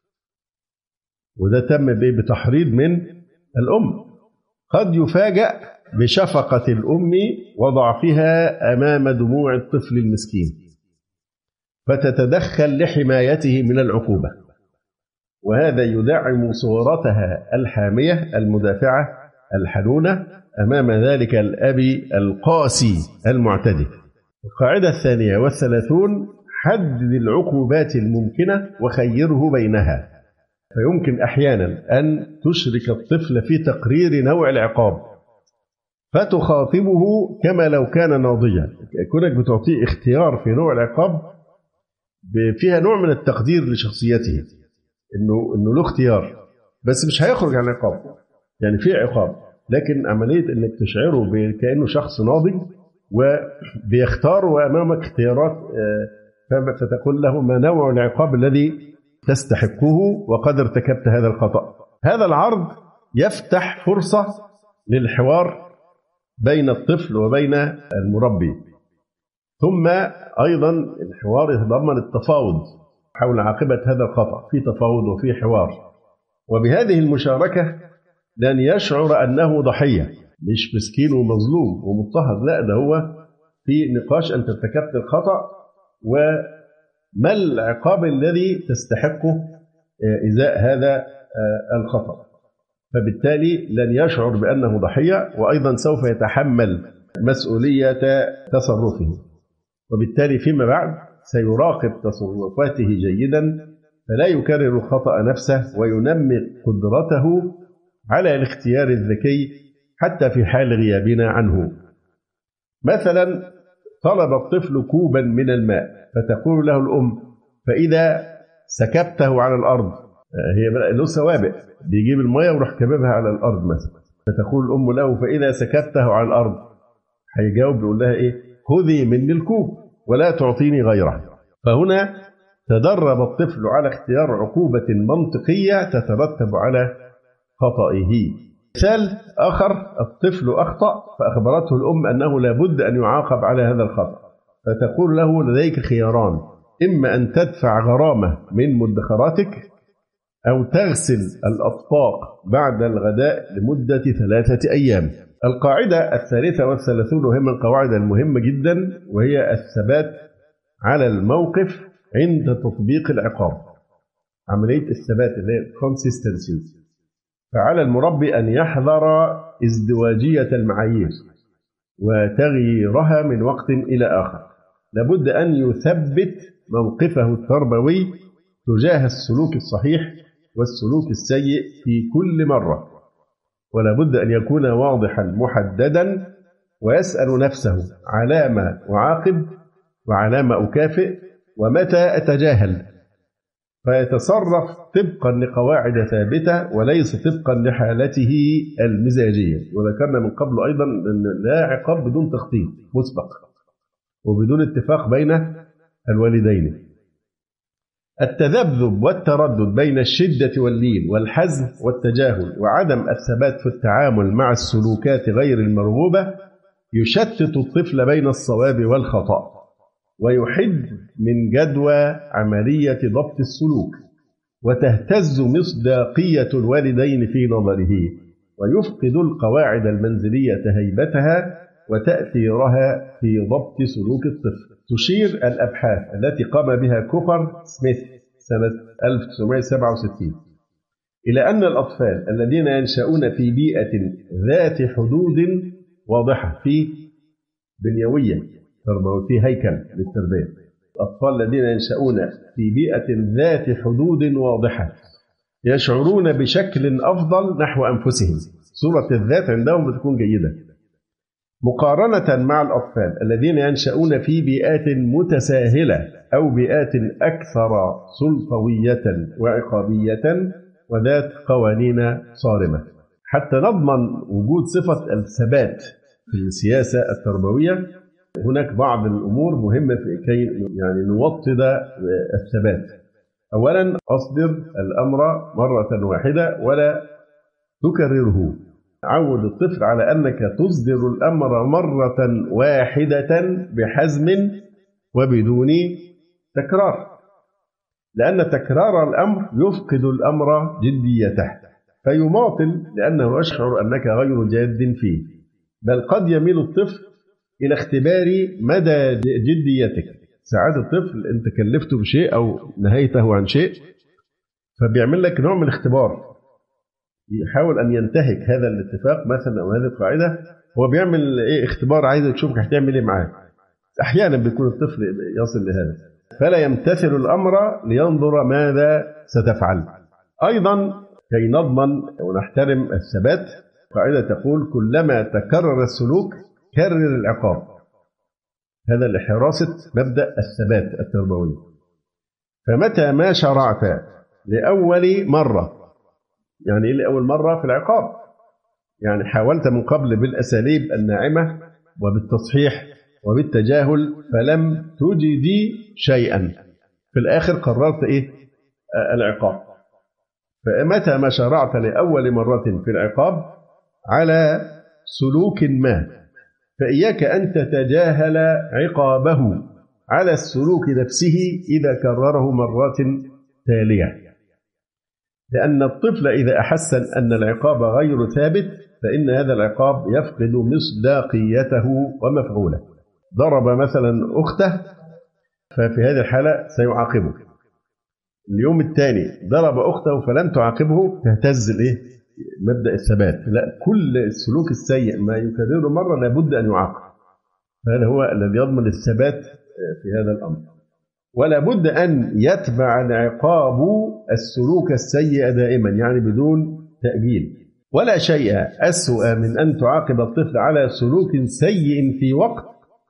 [SPEAKER 1] وده تم بتحريض من الأم، قد يفاجأ بشفقة الأم وضعفها أمام دموع الطفل المسكين، فتتدخل لحمايته من العقوبة، وهذا يدعم صورتها الحامية المدافعة الحنونة أمام ذلك الأب القاسي المعتدي. القاعدة 32: حدد العقوبات الممكنة وخيره بينها، فيمكن أحيانا أن تشرك الطفل في تقرير نوع العقاب، فتخاطبه كما لو كان ناضجا. كونك بتعطيه اختيار في نوع العقاب فيها نوع من التقدير لشخصيته، إنه له اختيار، بس مش هيخرج عن العقاب، يعني في عقاب، لكن عملية إنك تشعره كأنه شخص ناضج وبيختار وأمامك اختيارات، فتقول له ما نوع العقاب الذي تستحقه وقد ارتكبت هذا الخطأ. هذا العرض يفتح فرصة للحوار بين الطفل وبين المربي، ثم أيضا الحوار يتضمن التفاوض حول عاقبة هذا الخطأ، في تفاوض وفي حوار، وبهذه المشاركة لن يشعر أنه ضحية، مش مسكين ومظلوم ومضطهد، لا، ده هو في نقاش أنت ارتكبت الخطأ وما العقاب الذي تستحقه إزاء هذا الخطأ، فبالتالي لن يشعر بأنه ضحية، وأيضا سوف يتحمل مسؤولية تصرفه، وبالتالي فيما بعد سيراقب تصرفاته جيدا فلا يكرر الخطأ نفسه، وينمي قدرته على الاختيار الذكي حتى في حال غيابنا عنه. مثلا طلب الطفل كوبا من الماء، فتقول له الأم: فإذا سكبته على الأرض، هي له سوابق، بيجيب المية ويروح كببها على الأرض مثلا، فتقول الأم له: فإذا سكبته على الأرض، هيجاوب يقول لها إيه؟ خذي مني الكوب ولا تعطيني غيره. فهنا تدرب الطفل على اختيار عقوبة منطقية تترتب على خطئه. مثال آخر: الطفل أخطأ فأخبرته الأم أنه لا بد أن يعاقب على هذا الخطأ، فتقول له: لديك خياران، إما أن تدفع غرامة من مدخراتك، أو تغسل الأطباق بعد الغداء لمدة 3 أيام. القاعدة 33 وهي من القواعد المهمة جدا، وهي الثبات على الموقف عند تطبيق العقاب، عملية الثبات اللي هي consistency. فعلى المربي أن يحذر ازدواجية المعايير وتغييرها من وقت إلى آخر، لابد أن يثبت موقفه التربوي تجاه السلوك الصحيح والسلوك السيء في كل مرة، ولا بد أن يكون واضحا محددا، ويسأل نفسه: على ما أعاقب، وعلى ما أكافئ، ومتى أتجاهل، فيتصرف طبقا لقواعد ثابتة وليس طبقا لحالته المزاجية. وذكرنا من قبل أيضا أن لا عقاب بدون تخطيط مسبق وبدون اتفاق بين الوالدين. التذبذب والتردد بين الشدة واللين والحزم والتجاهل وعدم الثبات في التعامل مع السلوكات غير المرغوبة يشتت الطفل بين الصواب والخطأ ويحد من جدوى عملية ضبط السلوك، وتهتز مصداقية الوالدين في نظره، ويفقد القواعد المنزلية هيبتها وتأثيرها في ضبط سلوك الطفل. تشير الأبحاث التي قام بها كوبر سميث سنة 1967 إلى أن الأطفال الذين ينشأون في بيئة ذات حدود واضحة في بنيوية في هيكل للتربية، الأطفال الذين ينشأون في بيئة ذات حدود واضحة يشعرون بشكل أفضل نحو أنفسهم، صورة الذات عندهم بتكون جيدة، مقارنة مع الأطفال الذين ينشأون في بيئات متساهلة أو بيئات أكثر سلطوية وعقابية وذات قوانين صارمة. حتى نضمن وجود صفة الثبات في السياسة التربوية هناك بعض الأمور مهمة في كي يعني نوطد الثبات. أولا، أصدر الأمر مرة واحدة ولا تكرره. عود الطفل على أنك تصدر الأمر مرة واحدة بحزم وبدون تكرار، لأن تكرار الأمر يفقد الأمر جديته فيماطل لأنه يشعر أنك غير جاد فيه، بل قد يميل الطفل إلى اختبار مدى جديتك. ساعات الطفل أنت كلفته بشيء أو نهيته عن شيء فبيعمل لك نوع من الاختبار، يحاول أن ينتهك هذا الاتفاق مثلا أو هذه القاعدة، هو بيعمل اختبار عايز يشوفك هتعمل إيه معاه. أحيانا بيكون الطفل يصل لهذا فلا يمتثل الأمر لينظر ماذا ستفعل. أيضا كي نضمن ونحترم الثبات، قاعدة تقول كلما تكرر السلوك كرر العقاب. هذا لحراسة مبدأ الثبات التربوي. فمتى ما شرعت لأول مرة، يعني إيه لأول مرة في العقاب؟ يعني حاولت من قبل بالأساليب الناعمة وبالتصحيح وبالتجاهل فلم تجدي شيئا، في الآخر قررت العقاب. فمتى ما شرعت لأول مرة في العقاب على سلوك ما فإياك أن تتجاهل عقابه على السلوك نفسه إذا كرره مرات تالية، لأن الطفل إذا أحس أن العقاب غير ثابت فإن هذا العقاب يفقد مصداقيته ومفعوله. ضرب مثلا أخته ففي هذه الحالة سيعاقبه. اليوم الثاني ضرب أخته فلم تعاقبه، تهتز مبدأ الثبات. لا، كل السلوك السيء ما يكرره مرة لابد أن يعاقب. هذا هو الذي يضمن الثبات في هذا الأمر. ولا بد أن يتبع العقاب السلوك السيء دائما، يعني بدون تأجيل. ولا شيء أسوأ من أن تعاقب الطفل على سلوك سيء في وقت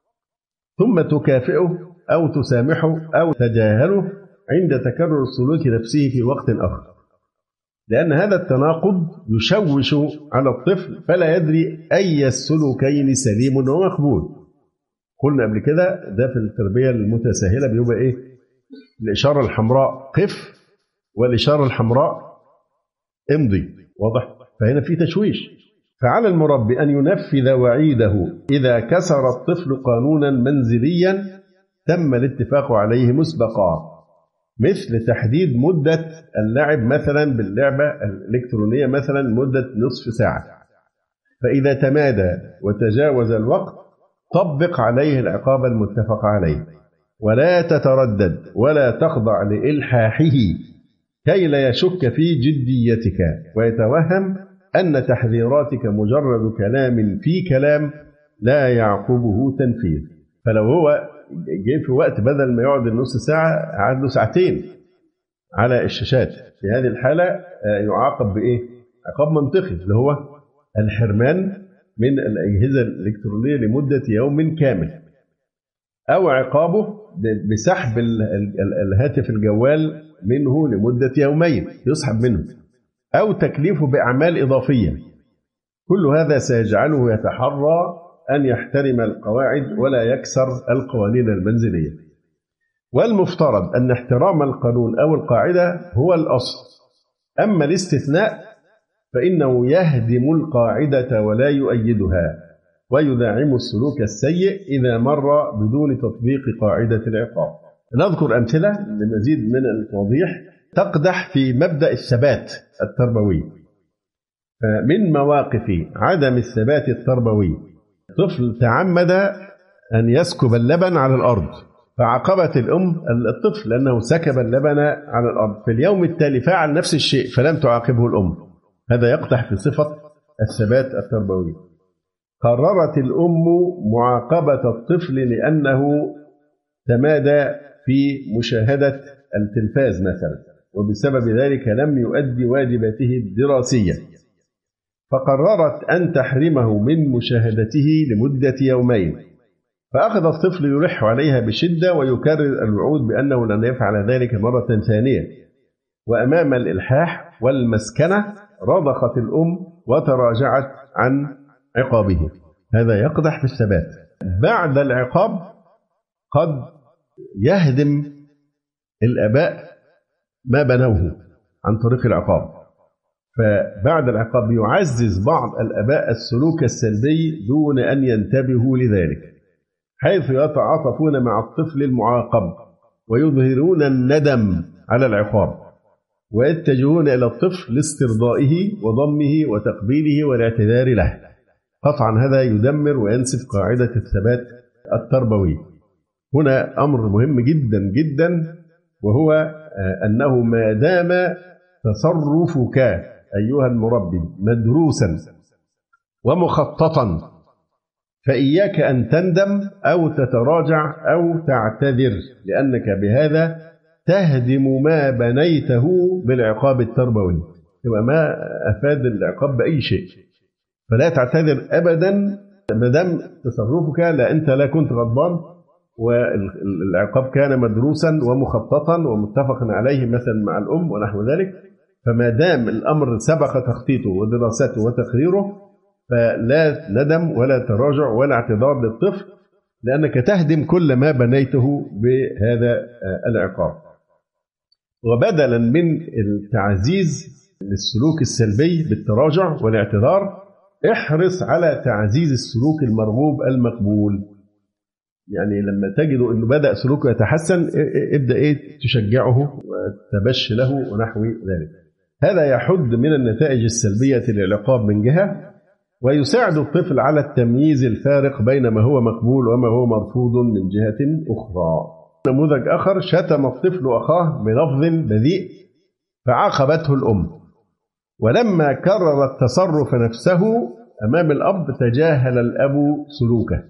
[SPEAKER 1] ثم تكافئه أو تسامحه أو تجاهله عند تكرر السلوك نفسه في وقت آخر، لأن هذا التناقض يشوش على الطفل فلا يدري أي السلوكين سليم ومقبول. قلنا قبل كده ده في التربية المتساهلة بيبقى الإشارة الحمراء قف والإشارة الحمراء امضي، واضح؟ فهنا في تشويش. فعلى المربي أن ينفذ وعيده إذا كسر الطفل قانونا منزليا تم الاتفاق عليه مسبقا، مثل تحديد مدة اللعب مثلا باللعبة الإلكترونية مثلا مدة نصف ساعة، فإذا تمادى وتجاوز الوقت طبق عليه العقاب المتفق عليه، ولا تتردد ولا تخضع لإلحاحه كي لا يشك في جديتك ويتوهم أن تحذيراتك مجرد كلام في كلام لا يعقبه تنفيذ. فلو هو جه في وقت بدل ما يقعد النص ساعة قعد له ساعتين على الشاشات، في هذه الحالة يعاقب عقاب منطقي اللي هو الحرمان من الأجهزة الإلكترونية لمدة يوم كامل، أو عقابه بسحب الهاتف الجوال منه لمدة يومين يسحب منه، أو تكليفه بأعمال إضافية. كل هذا سيجعله يتحرى أن يحترم القواعد ولا يكسر القوانين المنزلية. والمفترض أن احترام القانون أو القاعدة هو الأصل، أما الاستثناء فإنه يهدم القاعدة ولا يؤيدها، ويدعم السلوك السيء إذا مر بدون تطبيق قاعدة العقاب. نذكر أمثلة لمزيد من التوضيح تقدح في مبدأ الثبات التربوي. فمن مواقف عدم الثبات التربوي طفل تعمد أن يسكب اللبن على الأرض، فعاقبت الأم الطفل لأنه سكب اللبن على الأرض، في اليوم التالي فعل نفس الشيء فلم تعاقبه الأم. هذا يقدح في صفة الثبات التربوي. قررت الأم معاقبة الطفل لأنه تمادى في مشاهدة التلفاز مثلا، وبسبب ذلك لم يؤدي واجباته الدراسية، فقررت أن تحرمه من مشاهدته لمدة يومين. فأخذ الطفل يلح عليها بشدة ويكرر الوعود بأنه لن يفعل ذلك مرة ثانية، وأمام الإلحاح والمسكنة رضخت الأم وتراجعت عن عقابه. هذا يقدح في الثبات. بعد العقاب قد يهدم الآباء ما بنوه عن طريق العقاب، فبعد العقاب يعزز بعض الآباء السلوك السلبي دون أن ينتبهوا لذلك، حيث يتعاطفون مع الطفل المعاقب ويظهرون الندم على العقاب، ويتجهون إلى الطفل لاسترضائه وضمه وتقبيله والاعتذار له. قطعا هذا يدمر وينسف قاعدة الثبات التربوي. هنا أمر مهم جدا جدا، وهو أنه ما دام تصرفك أيها المربي مدروسا ومخططا فإياك أن تندم أو تتراجع أو تعتذر، لأنك بهذا تهدم ما بنيته بالعقاب التربوي، يبقى ما أفاد العقاب بأي شيء. فلا تعتذر أبدا ما دام تصرفك أنت لا كنت غضبان والعقاب كان مدروسا ومخططا ومتفق عليه مثلا مع الأم ونحو ذلك. فما دام الأمر سبق تخطيطه ودراسته وتقريره فلا ندم ولا تراجع ولا اعتذار للطفل، لأنك تهدم كل ما بنيته بهذا العقاب. وبدلا من التعزيز للسلوك السلبي بالتراجع والاعتذار، احرص على تعزيز السلوك المرغوب المقبول. يعني لما تجد أنه بدأ سلوكه يتحسن ابدأ تشجعه وتبش له ونحو ذلك. هذا يحد من النتائج السلبية للعقاب من جهة، ويساعد الطفل على التمييز الفارق بين ما هو مقبول وما هو مرفوض من جهة أخرى. نموذج آخر: شتم الطفل أخاه بلفظ بذيء فعاقبته الأم، ولما كرر التصرف نفسه أمام الأب تجاهل الأب سلوكه.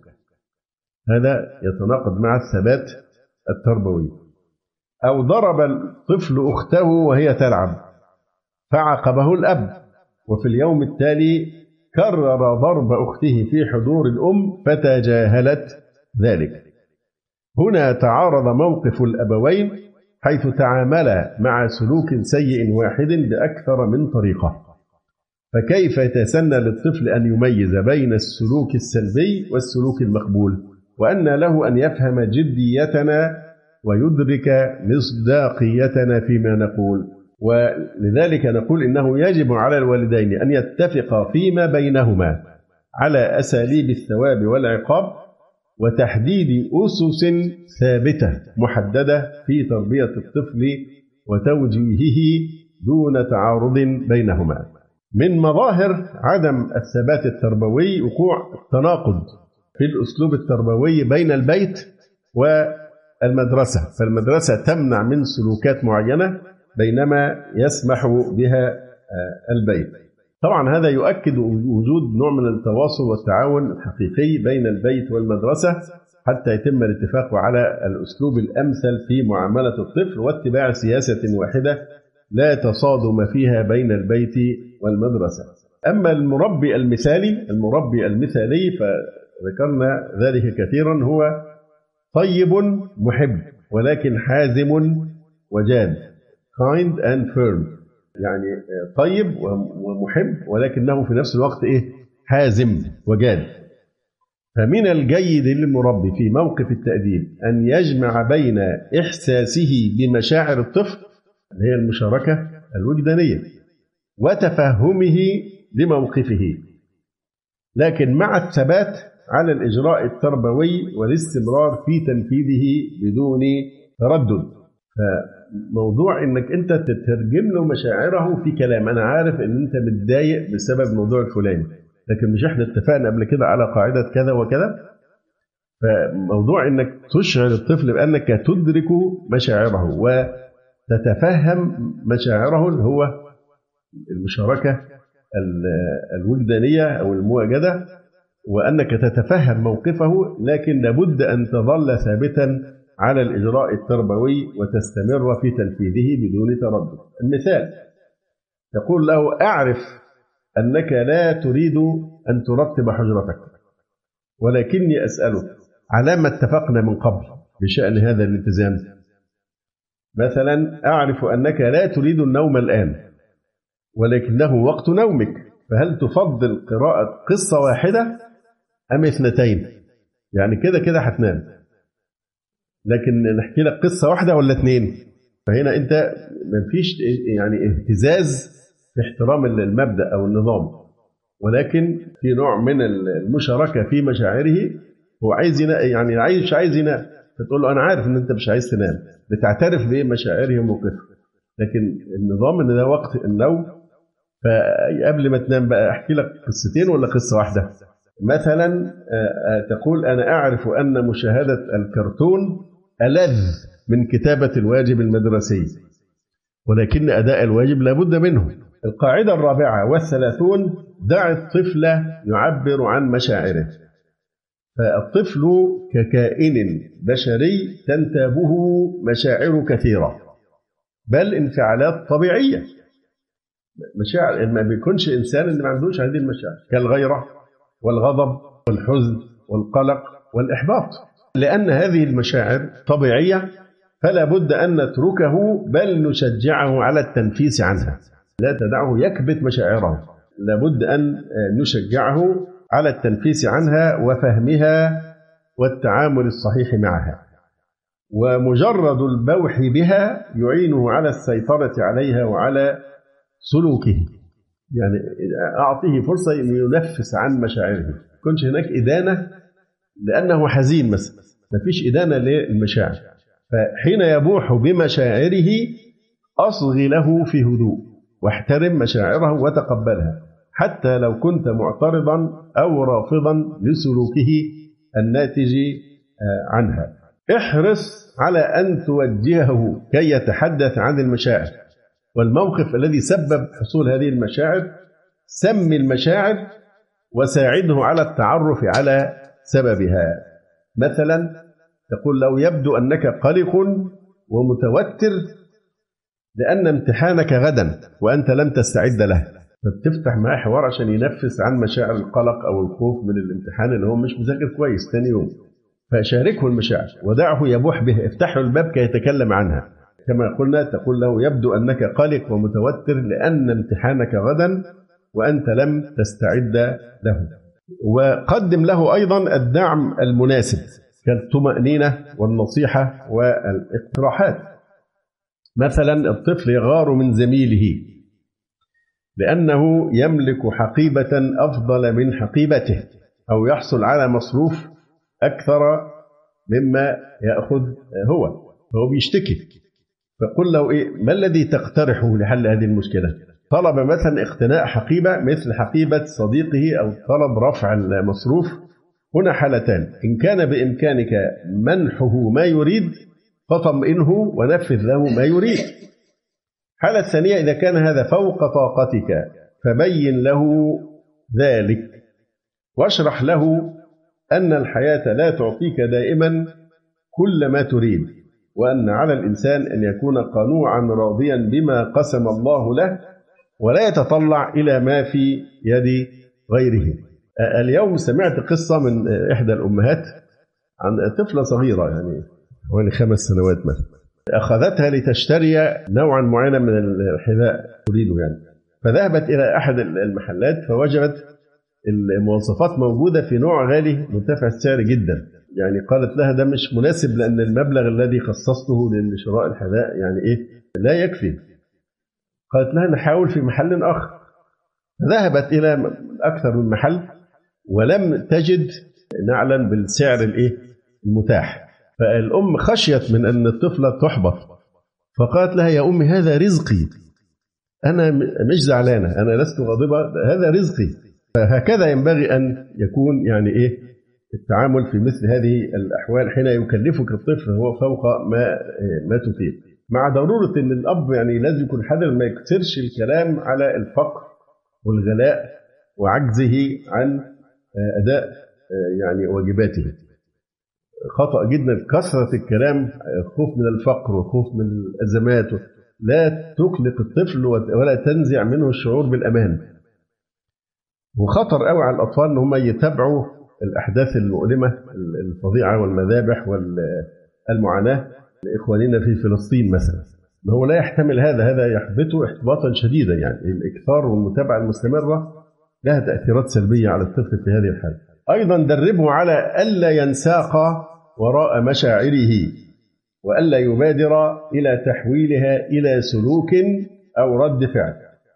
[SPEAKER 1] هذا يتناقض مع الثبات التربوي. أو ضرب الطفل أخته وهي تلعب فعاقبه الأب، وفي اليوم التالي كرر ضرب أخته في حضور الأم فتجاهلت ذلك. هنا تعارض موقف الأبوين حيث تعاملا مع سلوك سيء واحد بأكثر من طريقة، فكيف يتسنى للطفل أن يميز بين السلوك السلبي والسلوك المقبول، وأن له أن يفهم جديتنا ويدرك مصداقيتنا فيما نقول. ولذلك نقول إنه يجب على الوالدين أن يتفقا فيما بينهما على أساليب الثواب والعقاب وتحديد أسس ثابتة محددة في تربية الطفل وتوجيهه دون تعارض بينهما. من مظاهر عدم الثبات التربوي وقوع التناقض في الأسلوب التربوي بين البيت والمدرسة، فالمدرسة تمنع من سلوكات معينة بينما يسمح بها البيت. طبعا هذا يؤكد وجود نوع من التواصل والتعاون الحقيقي بين البيت والمدرسة حتى يتم الاتفاق على الأسلوب الأمثل في معاملة الطفل واتباع سياسة واحدة لا تصادم فيها بين البيت والمدرسة. أما المربي المثالي فذكرنا ذلك كثيرا، هو طيب محب ولكن حازم وجاد، kind and firm، يعني طيب ومحب ولكنه في نفس الوقت حازم وجاد. فمن الجيد للمربي في موقف التأديب أن يجمع بين إحساسه بمشاعر الطفل اللي هي المشاركة الوجدانية وتفهمه لموقفه، لكن مع الثبات على الإجراء التربوي والاستمرار في تنفيذه بدون تردد. فموضوع إنك أنت تترجم له مشاعره في كلام، أنا عارف إن أنت متضايق بسبب الموضوع الفلاني، لكن مش إحنا اتفقنا قبل كده على قاعدة كذا وكذا. فموضوع إنك تشعر الطفل بأنك تدرك مشاعره وتتفهم مشاعره اللي هو المشاركة الوجدانية أو المواجدة، وأنك تتفهم موقفه، لكن لابد أن تظل ثابتا على الإجراء التربوي وتستمر في تنفيذه بدون تردد. المثال يقول له: أعرف أنك لا تريد أن ترتب حجرتك، ولكني أسألك على ما اتفقنا من قبل بشأن هذا الالتزام. مثلا: أعرف أنك لا تريد النوم الآن، ولكنه وقت نومك، فهل تفضل قراءة قصة واحدة أم 2؟ يعني كده هتنام، لكن نحكي لك قصة واحدة ولا 2؟ فهنا أنت مفيش يعني اهتزاز في احترام المبدأ أو النظام، ولكن في نوع من المشاركة في مشاعره. هو عايز ينام، يعني مش عايز ينام، فتقول له: أنا عارف إن أنت مش عايز تنام، بتعترف بمشاعره وموقفه، لكن النظام إن ده وقت النوم، فقبل ما تنام بقى أحكي لك قصتين ولا قصة واحدة. مثلا تقول: أنا أعرف أن مشاهدة الكرتون ألذ من كتابة الواجب المدرسي، ولكن أداء الواجب لابد منه. القاعدة 34: دع الطفل يعبر عن مشاعره. فالطفل ككائن بشري تنتابه مشاعر كثيرة، بل انفعالات طبيعية. مشاعر ما بيكونش إنسان اللي ما عندوش هذه المشاعر، كالغيرة والغضب والحزن والقلق والإحباط. لأن هذه المشاعر طبيعية فلا بد أن نتركه، بل نشجعه على التنفيس عنها، لا تدعه يكبت مشاعره، لابد أن نشجعه على التنفيس عنها وفهمها والتعامل الصحيح معها. ومجرد البوح بها يعينه على السيطرة عليها وعلى سلوكه، يعني أعطيه فرصة ينفس عن مشاعره، ما يكونش هناك إدانة لأنه حزين مثلا، ما فيش إدانة للمشاعر. فحين يبوح بمشاعره أصغي له في هدوء واحترم مشاعره وتقبلها، حتى لو كنت معترضا أو رافضا لسلوكه الناتج عنها. احرص على أن توجهه كي يتحدث عن المشاعر والموقف الذي سبب حصول هذه المشاعر. سمي المشاعر وساعده على التعرف على سببها. مثلا تقول: لو يبدو أنك قلق ومتوتر لأن امتحانك غدا وأنت لم تستعد له، فبتفتح معاه حوار عشان ينفس عن مشاعر القلق أو الخوف من الامتحان اللي هو مش مذاكر كويس ثاني يوم. فشاركه المشاعر ودعه يبوح به، افتحه الباب كي يتكلم عنها. كما قلنا تقول له: يبدو أنك قلق ومتوتر لأن امتحانك غدا وأنت لم تستعد له. وقدم له أيضا الدعم المناسب كالطمأنينة والنصيحة والاقتراحات. مثلا الطفل يغار من زميله لأنه يملك حقيبة أفضل من حقيبته، أو يحصل على مصروف أكثر مما يأخذ هو بيشتكي. فقل له: ما الذي تقترحه لحل هذه المشكلة؟ طلب مثلا اقتناء حقيبة مثل حقيبة صديقه، أو طلب رفع المصروف. هنا حالتان: إن كان بإمكانك منحه ما يريد فطمئنه ونفذ له ما يريد. الحالة الثانية: إذا كان هذا فوق طاقتك فبين له ذلك، واشرح له أن الحياة لا تعطيك دائما كل ما تريد، وأن على الإنسان أن يكون قنوعا راضيا بما قسم الله له ولا يتطلع إلى ما في يد غيره. اليوم سمعت قصة من إحدى الأمهات عن طفلة صغيرة، يعني حوالي 5 سنوات مثلا، أخذتها لتشتري نوعا معينا من الحذاء تريده يعني، فذهبت إلى أحد المحلات فوجدت المواصفات موجودة في نوع غالي مرتفع السعر جدا، يعني قالت لها ده مش مناسب لأن المبلغ الذي خصصته لشراء الحذاء يعني إيه لا يكفي. قالت لها نحاول في محل آخر. ذهبت إلى أكثر من محل ولم تجد نعلا بالسعر الإيه المتاح، فالأم خشيت من أن الطفلة تحبط، فقالت لها يا أمي هذا رزقي، أنا مش زعلانة، أنا لست غاضبة، هذا رزقي. فهكذا ينبغي أن يكون يعني إيه التعامل في مثل هذه الأحوال حين يكلفك الطفل هو فوق ما تطيق، مع ضرورة أن الأب يعني لازم يكون حذر ما يكثرش الكلام على الفقر والغلاء وعجزه عن أداء يعني واجباته. خطأ جدا كثرة الكلام، خوف من الفقر وخوف من الأزمات، لا تقلق الطفل ولا تنزع منه الشعور بالأمان. وخطر قوي على الأطفال أن هم يتابعوا الأحداث المؤلمة الفظيعة والمذابح والمعاناة لإخواننا في فلسطين مثلا، هو لا يحتمل هذا يحبطه احباطا شديدا. يعني الإكثار والمتابعة المستمرة لها تأثيرات سلبية على الطفل في هذه الحالة. أيضا دربه على ألا ينساق وراء مشاعره وألا يبادر إلى تحويلها إلى سلوك أو رد فعل،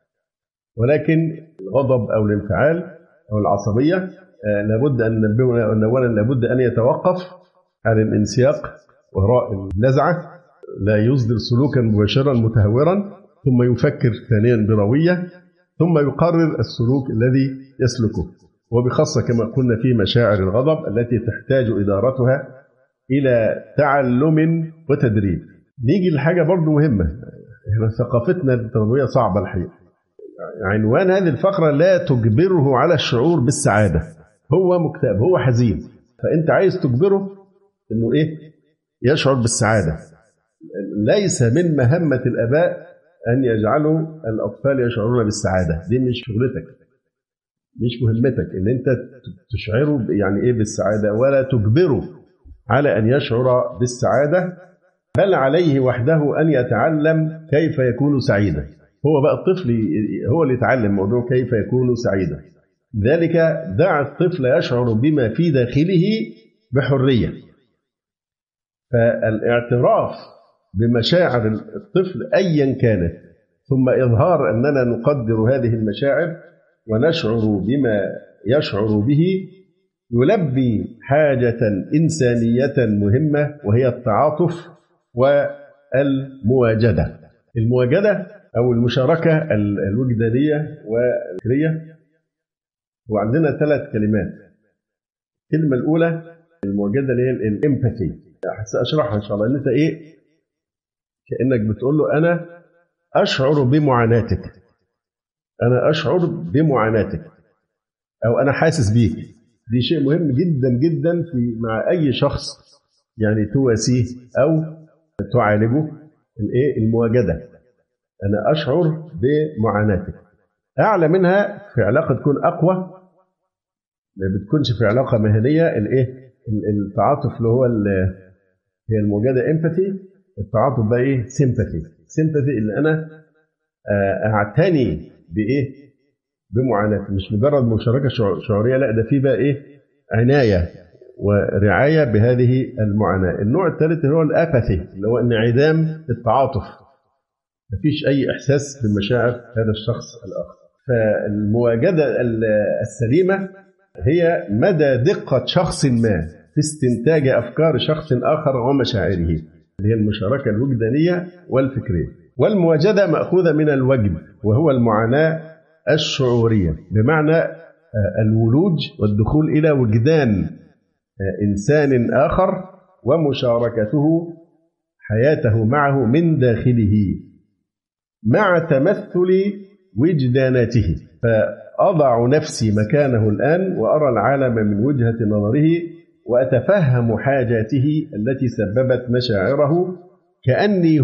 [SPEAKER 1] ولكن الغضب أو الانفعال أو العصبية لابد أن ننبهه أن أولا لابد أن يتوقف عن الانسياق وراء النزعة، لا يصدر سلوكا مباشرا متهورا، ثم يفكر ثانيا بروية، ثم يقرر السلوك الذي يسلكه، وبخاصة كما قلنا في مشاعر الغضب التي تحتاج إدارتها إلى تعلم وتدريب. نيجي لحاجة برضو مهمة، احنا ثقافتنا التربوية صعبة الحقيقة. عنوان هذه الفقرة لا تجبره على الشعور بالسعادة، هو مكتئب هو حزين، فأنت عايز تجبره إنه إيه يشعر بالسعادة. ليس من مهمة الآباء أن يجعلوا الأطفال يشعرون بالسعادة، دي مش شغلتك، مش مهمتك إن أنت تشعره يعني إيه بالسعادة، ولا تجبره على أن يشعر بالسعادة، بل عليه وحده أن يتعلم كيف يكون سعيدا. هو بقى الطفل هو اللي يتعلم موضوع كيف يكون سعيدا. ذلك دع الطفل يشعر بما في داخله بحرية. فالاعتراف بمشاعر الطفل أيا كانت، ثم إظهار أننا نقدر هذه المشاعر ونشعر بما يشعر به، يلبي حاجة إنسانية مهمة وهي التعاطف والمواجدة. المواجدة أو المشاركة الوجدانية والفكرية، وعندنا 3 كلمات. الكلمة الأولى المواجدة اللي هي الإمباثي، أشرحها إن شاء الله. إن أنت إيه كأنك بتقول له أنا أشعر بمعاناتك، أنا أشعر بمعاناتك، أو أنا حاسس بيك. دي شيء مهم جدا جدا في مع أي شخص يعني تواسيه أو تعالجه. المواجدة أنا أشعر بمعاناتك. أعلى منها في علاقة تكون أقوى، ما بتكونش في علاقة مهنية، التعاطف اللي هو هي المواجدة إمباثي، التعاطف بقى إيه سيمباثي اللي أنا أعتني بإيه بمعاناتي، مش مجرد مشاركة شعورية، لا ده في بقى إيه عناية ورعاية بهذه المعاناة. النوع الثالث هو الأباثي اللي هو انعدام التعاطف، مفيش أي إحساس بمشاعر هذا الشخص الآخر. فالمواجدة السليمة هي مدى دقة شخص ما في استنتاج أفكار شخص آخر ومشاعره، اللي هي المشاركة الوجدانية والفكرية. والمواجدة مأخوذة من الوجد، وهو المعاناة الشعورية، بمعنى الولوج والدخول إلى وجدان إنسان آخر ومشاركته حياته معه من داخله مع تمثل وجداناته. فأضع نفسي مكانه الآن وأرى العالم من وجهة نظره وأتفهم حاجاته التي سببت مشاعره كأني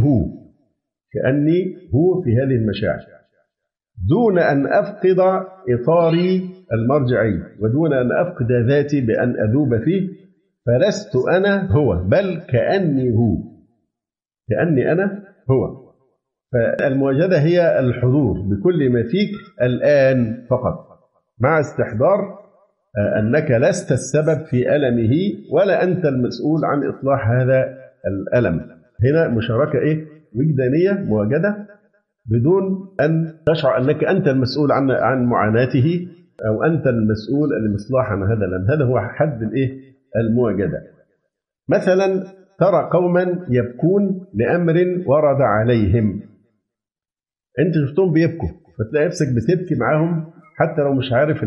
[SPEAKER 1] هو في هذه المشاعر، دون أن أفقد إطاري المرجعي ودون أن أفقد ذاتي بأن أذوب فيه. فلست أنا هو، بل كأني هو. كأني أنا هو. فالمواجدة هي الحضور بكل ما فيك الآن فقط، مع استحضار أنك لست السبب في ألمه ولا أنت المسؤول عن إصلاح هذا الألم. هنا مشاركة وجدانية، مواجدة بدون أن تشعر أنك أنت المسؤول عن معاناته أو أنت المسؤول للإصلاح عن هذا الألم. هذا هو حد المواجدة. مثلا ترى قوما يبكون لأمر ورد عليهم، أنت شفتهم بيبكوا فتلاقي نفسك بتبكي معاهم حتى لو مش عارف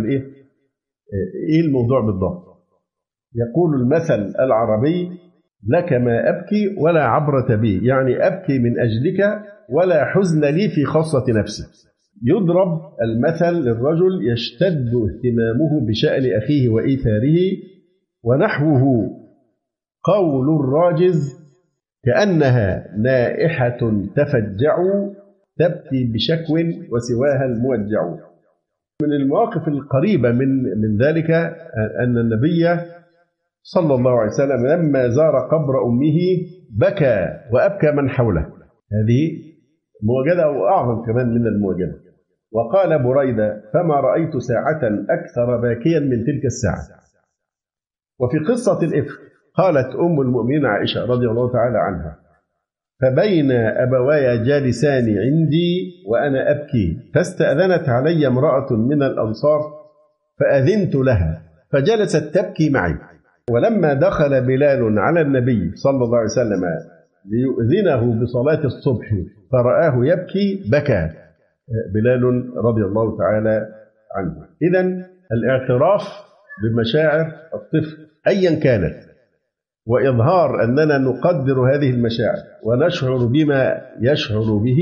[SPEAKER 1] إيه الموضوع بالضبط. يقول المثل العربي: لك ما أبكي ولا عبرة بي، يعني أبكي من أجلك ولا حزن لي في خاصة نفسي. يضرب المثل للرجل يشتد اهتمامه بشأن أخيه وإيثاره، ونحوه قول الراجز: كأنها نائحة تفجع تبكي بشكو وسواها الموجع. من المواقف القريبة من ذلك أن النبي صلى الله عليه وسلم لما زار قبر أمه بكى وأبكى من حوله. هذه مواجدة أو أعظم كمان من المواجدة. وقال بريدة: فما رأيت ساعة أكثر باكيا من تلك الساعة. وفي قصة الإفك قالت أم المؤمنين عائشة رضي الله تعالى عنها: فبين أبواي جالسان عندي وأنا أبكي، فاستأذنت علي امرأة من الأنصار فأذنت لها فجلست تبكي معي. ولما دخل بلال على النبي صلى الله عليه وسلم ليؤذنه بصلاة الصبح فرآه يبكي بكى بلال رضي الله تعالى عنه. إذن الاعتراف بمشاعر الطفل أيا كانت، وإظهار أننا نقدر هذه المشاعر ونشعر بما يشعر به،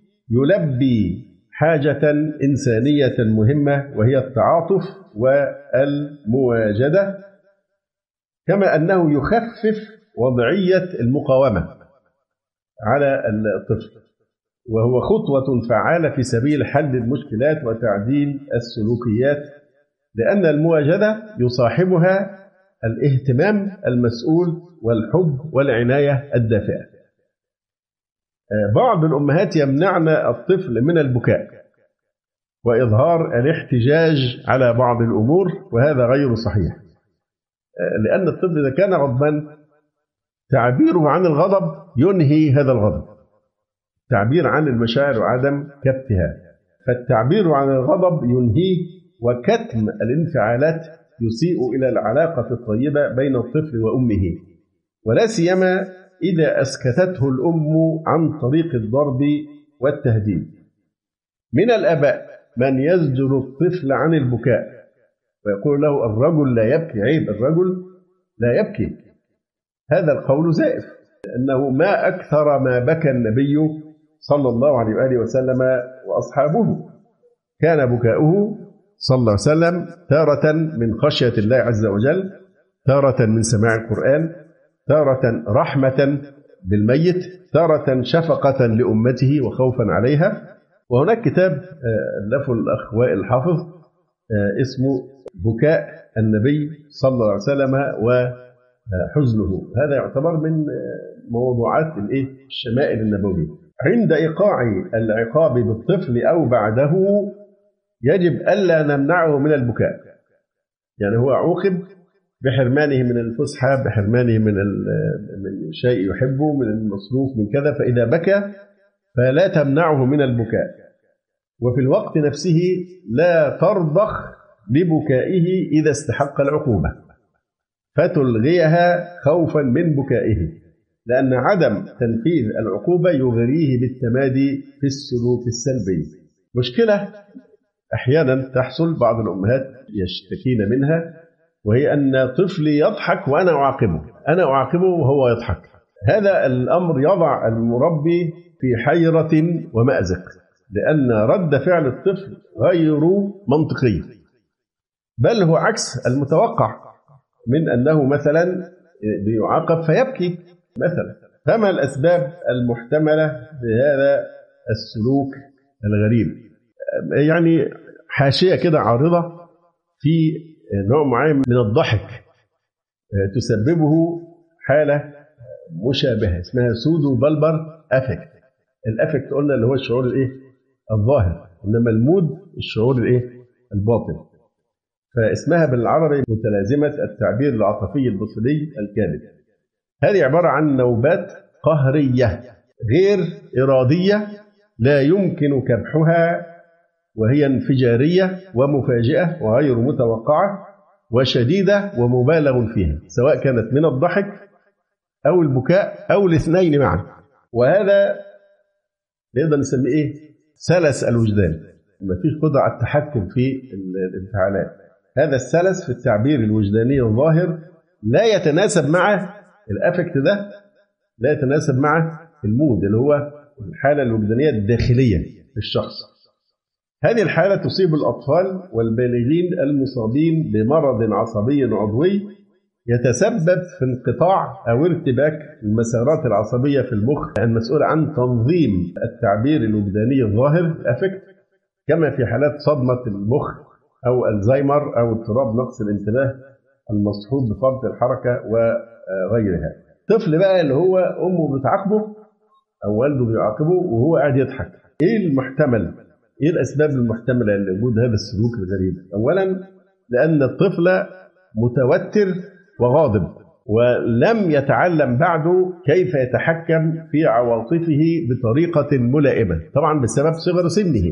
[SPEAKER 1] يلبي حاجة إنسانية مهمة وهي التعاطف والمواجدة، كما أنه يخفف وضعية المقاومة على الطفل، وهو خطوة فعالة في سبيل حل المشكلات وتعديل السلوكيات، لأن المواجدة يصاحبها الاهتمام المسؤول والحب والعناية الدافئة. بعض الأمهات يمنعن الطفل من البكاء وإظهار الاحتجاج على بعض الأمور، وهذا غير صحيح، لأن الطفل إذا كان غضبان تعبيره عن الغضب ينهي هذا الغضب، تعبير عن المشاعر وعدم كبتها، فالتعبير عن الغضب ينهيه، وكتم الانفعالات يسيء إلى العلاقة الطيبة بين الطفل وأمه، ولا سيما إذا أسكتته الأم عن طريق الضرب والتهديد. من الآباء من يزجر الطفل عن البكاء ويقول له: الرجل لا يبكي، عيب الرجل لا يبكي. هذا القول زائف، لأنه ما أكثر ما بكى النبي صلى الله عليه وآله وسلم وأصحابه. كان بكاؤه صلى الله عليه وسلم تارة من خشية الله عز وجل، تارة من سماع القرآن، تارة رحمة بالميت، تارة شفقة لأمته وخوفا عليها. وهناك كتاب ألفه الأخ وائل الحافظ اسمه بكاء النبي صلى الله عليه وسلم وحزنه. هذا يعتبر من موضوعات الشمائل النبوية. عند إيقاع العقاب بالطفل أو بعده يجب ألا نمنعه من البكاء، يعني هو عوقب بحرمانه من الفسحة، بحرمانه من شيء يحبه، من المصروف، من كذا، فإذا بكى فلا تمنعه من البكاء، وفي الوقت نفسه لا ترضخ ببكائه إذا استحق العقوبة فتلغيها خوفا من بكائه، لأن عدم تنفيذ العقوبة يغريه بالتمادي في السلوك السلبي. مشكلة أحيانا تحصل بعض الأمهات يشتكين منها، وهي أن طفلي يضحك وأنا أعاقبه وهو يضحك. هذا الأمر يضع المربي في حيرة ومأزق، لأن رد فعل الطفل غير منطقي، بل هو عكس المتوقع من أنه مثلا بيعاقب فيبكي مثلا. فما الأسباب المحتملة لهذا السلوك الغريب؟ يعني حاشية كده عارضة في نوع معين من الضحك تسببه حالة مشابهة اسمها سودو بالبر أفكت. الأفكت قلنا اللي هو الشعور الإيه؟ الظاهر، إنما المود الشعور الإيه؟ الباطن. فاسمها بالعربي متلازمة التعبير العاطفي البصري الكامل. هذه عبارة عن نوبات قهرية غير إرادية لا يمكن كبحها، وهي انفجارية ومفاجئة وغير متوقعة وشديدة ومبالغ فيها، سواء كانت من الضحك أو البكاء أو الاثنين معا. وهذا نقدر نسميه إيه؟ سلس الوجدان، ما فيش قدرة على التحكم في الانفعالات. هذا السلس في التعبير الوجداني الظاهر لا يتناسب مع الأفكت ده، لا يتناسب مع المود اللي هو الحالة الوجدانية الداخلية للشخص. هذه الحالة تصيب الأطفال والبالغين المصابين بمرض عصبي عضوي يتسبب في انقطاع أو ارتباك المسارات العصبية في المخ المسؤول عن تنظيم التعبير الوجداني الظاهر الأفكت، كما في حالات صدمة المخ أو الزهايمر أو اضطراب نقص الانتباه المصحوب بفرط الحركة وغيرها. طفل بقى اللي هو أمه بتعاقبه أو والده بيعاقبه وهو قاعد يضحك، إيه المحتمل؟ إيه الأسباب المحتملة لوجود هذا السلوك الغريب؟ أولا لأن الطفل متوتر وغاضب ولم يتعلم بعد كيف يتحكم في عواطفه بطريقة ملائمة، طبعا بسبب صغر سنه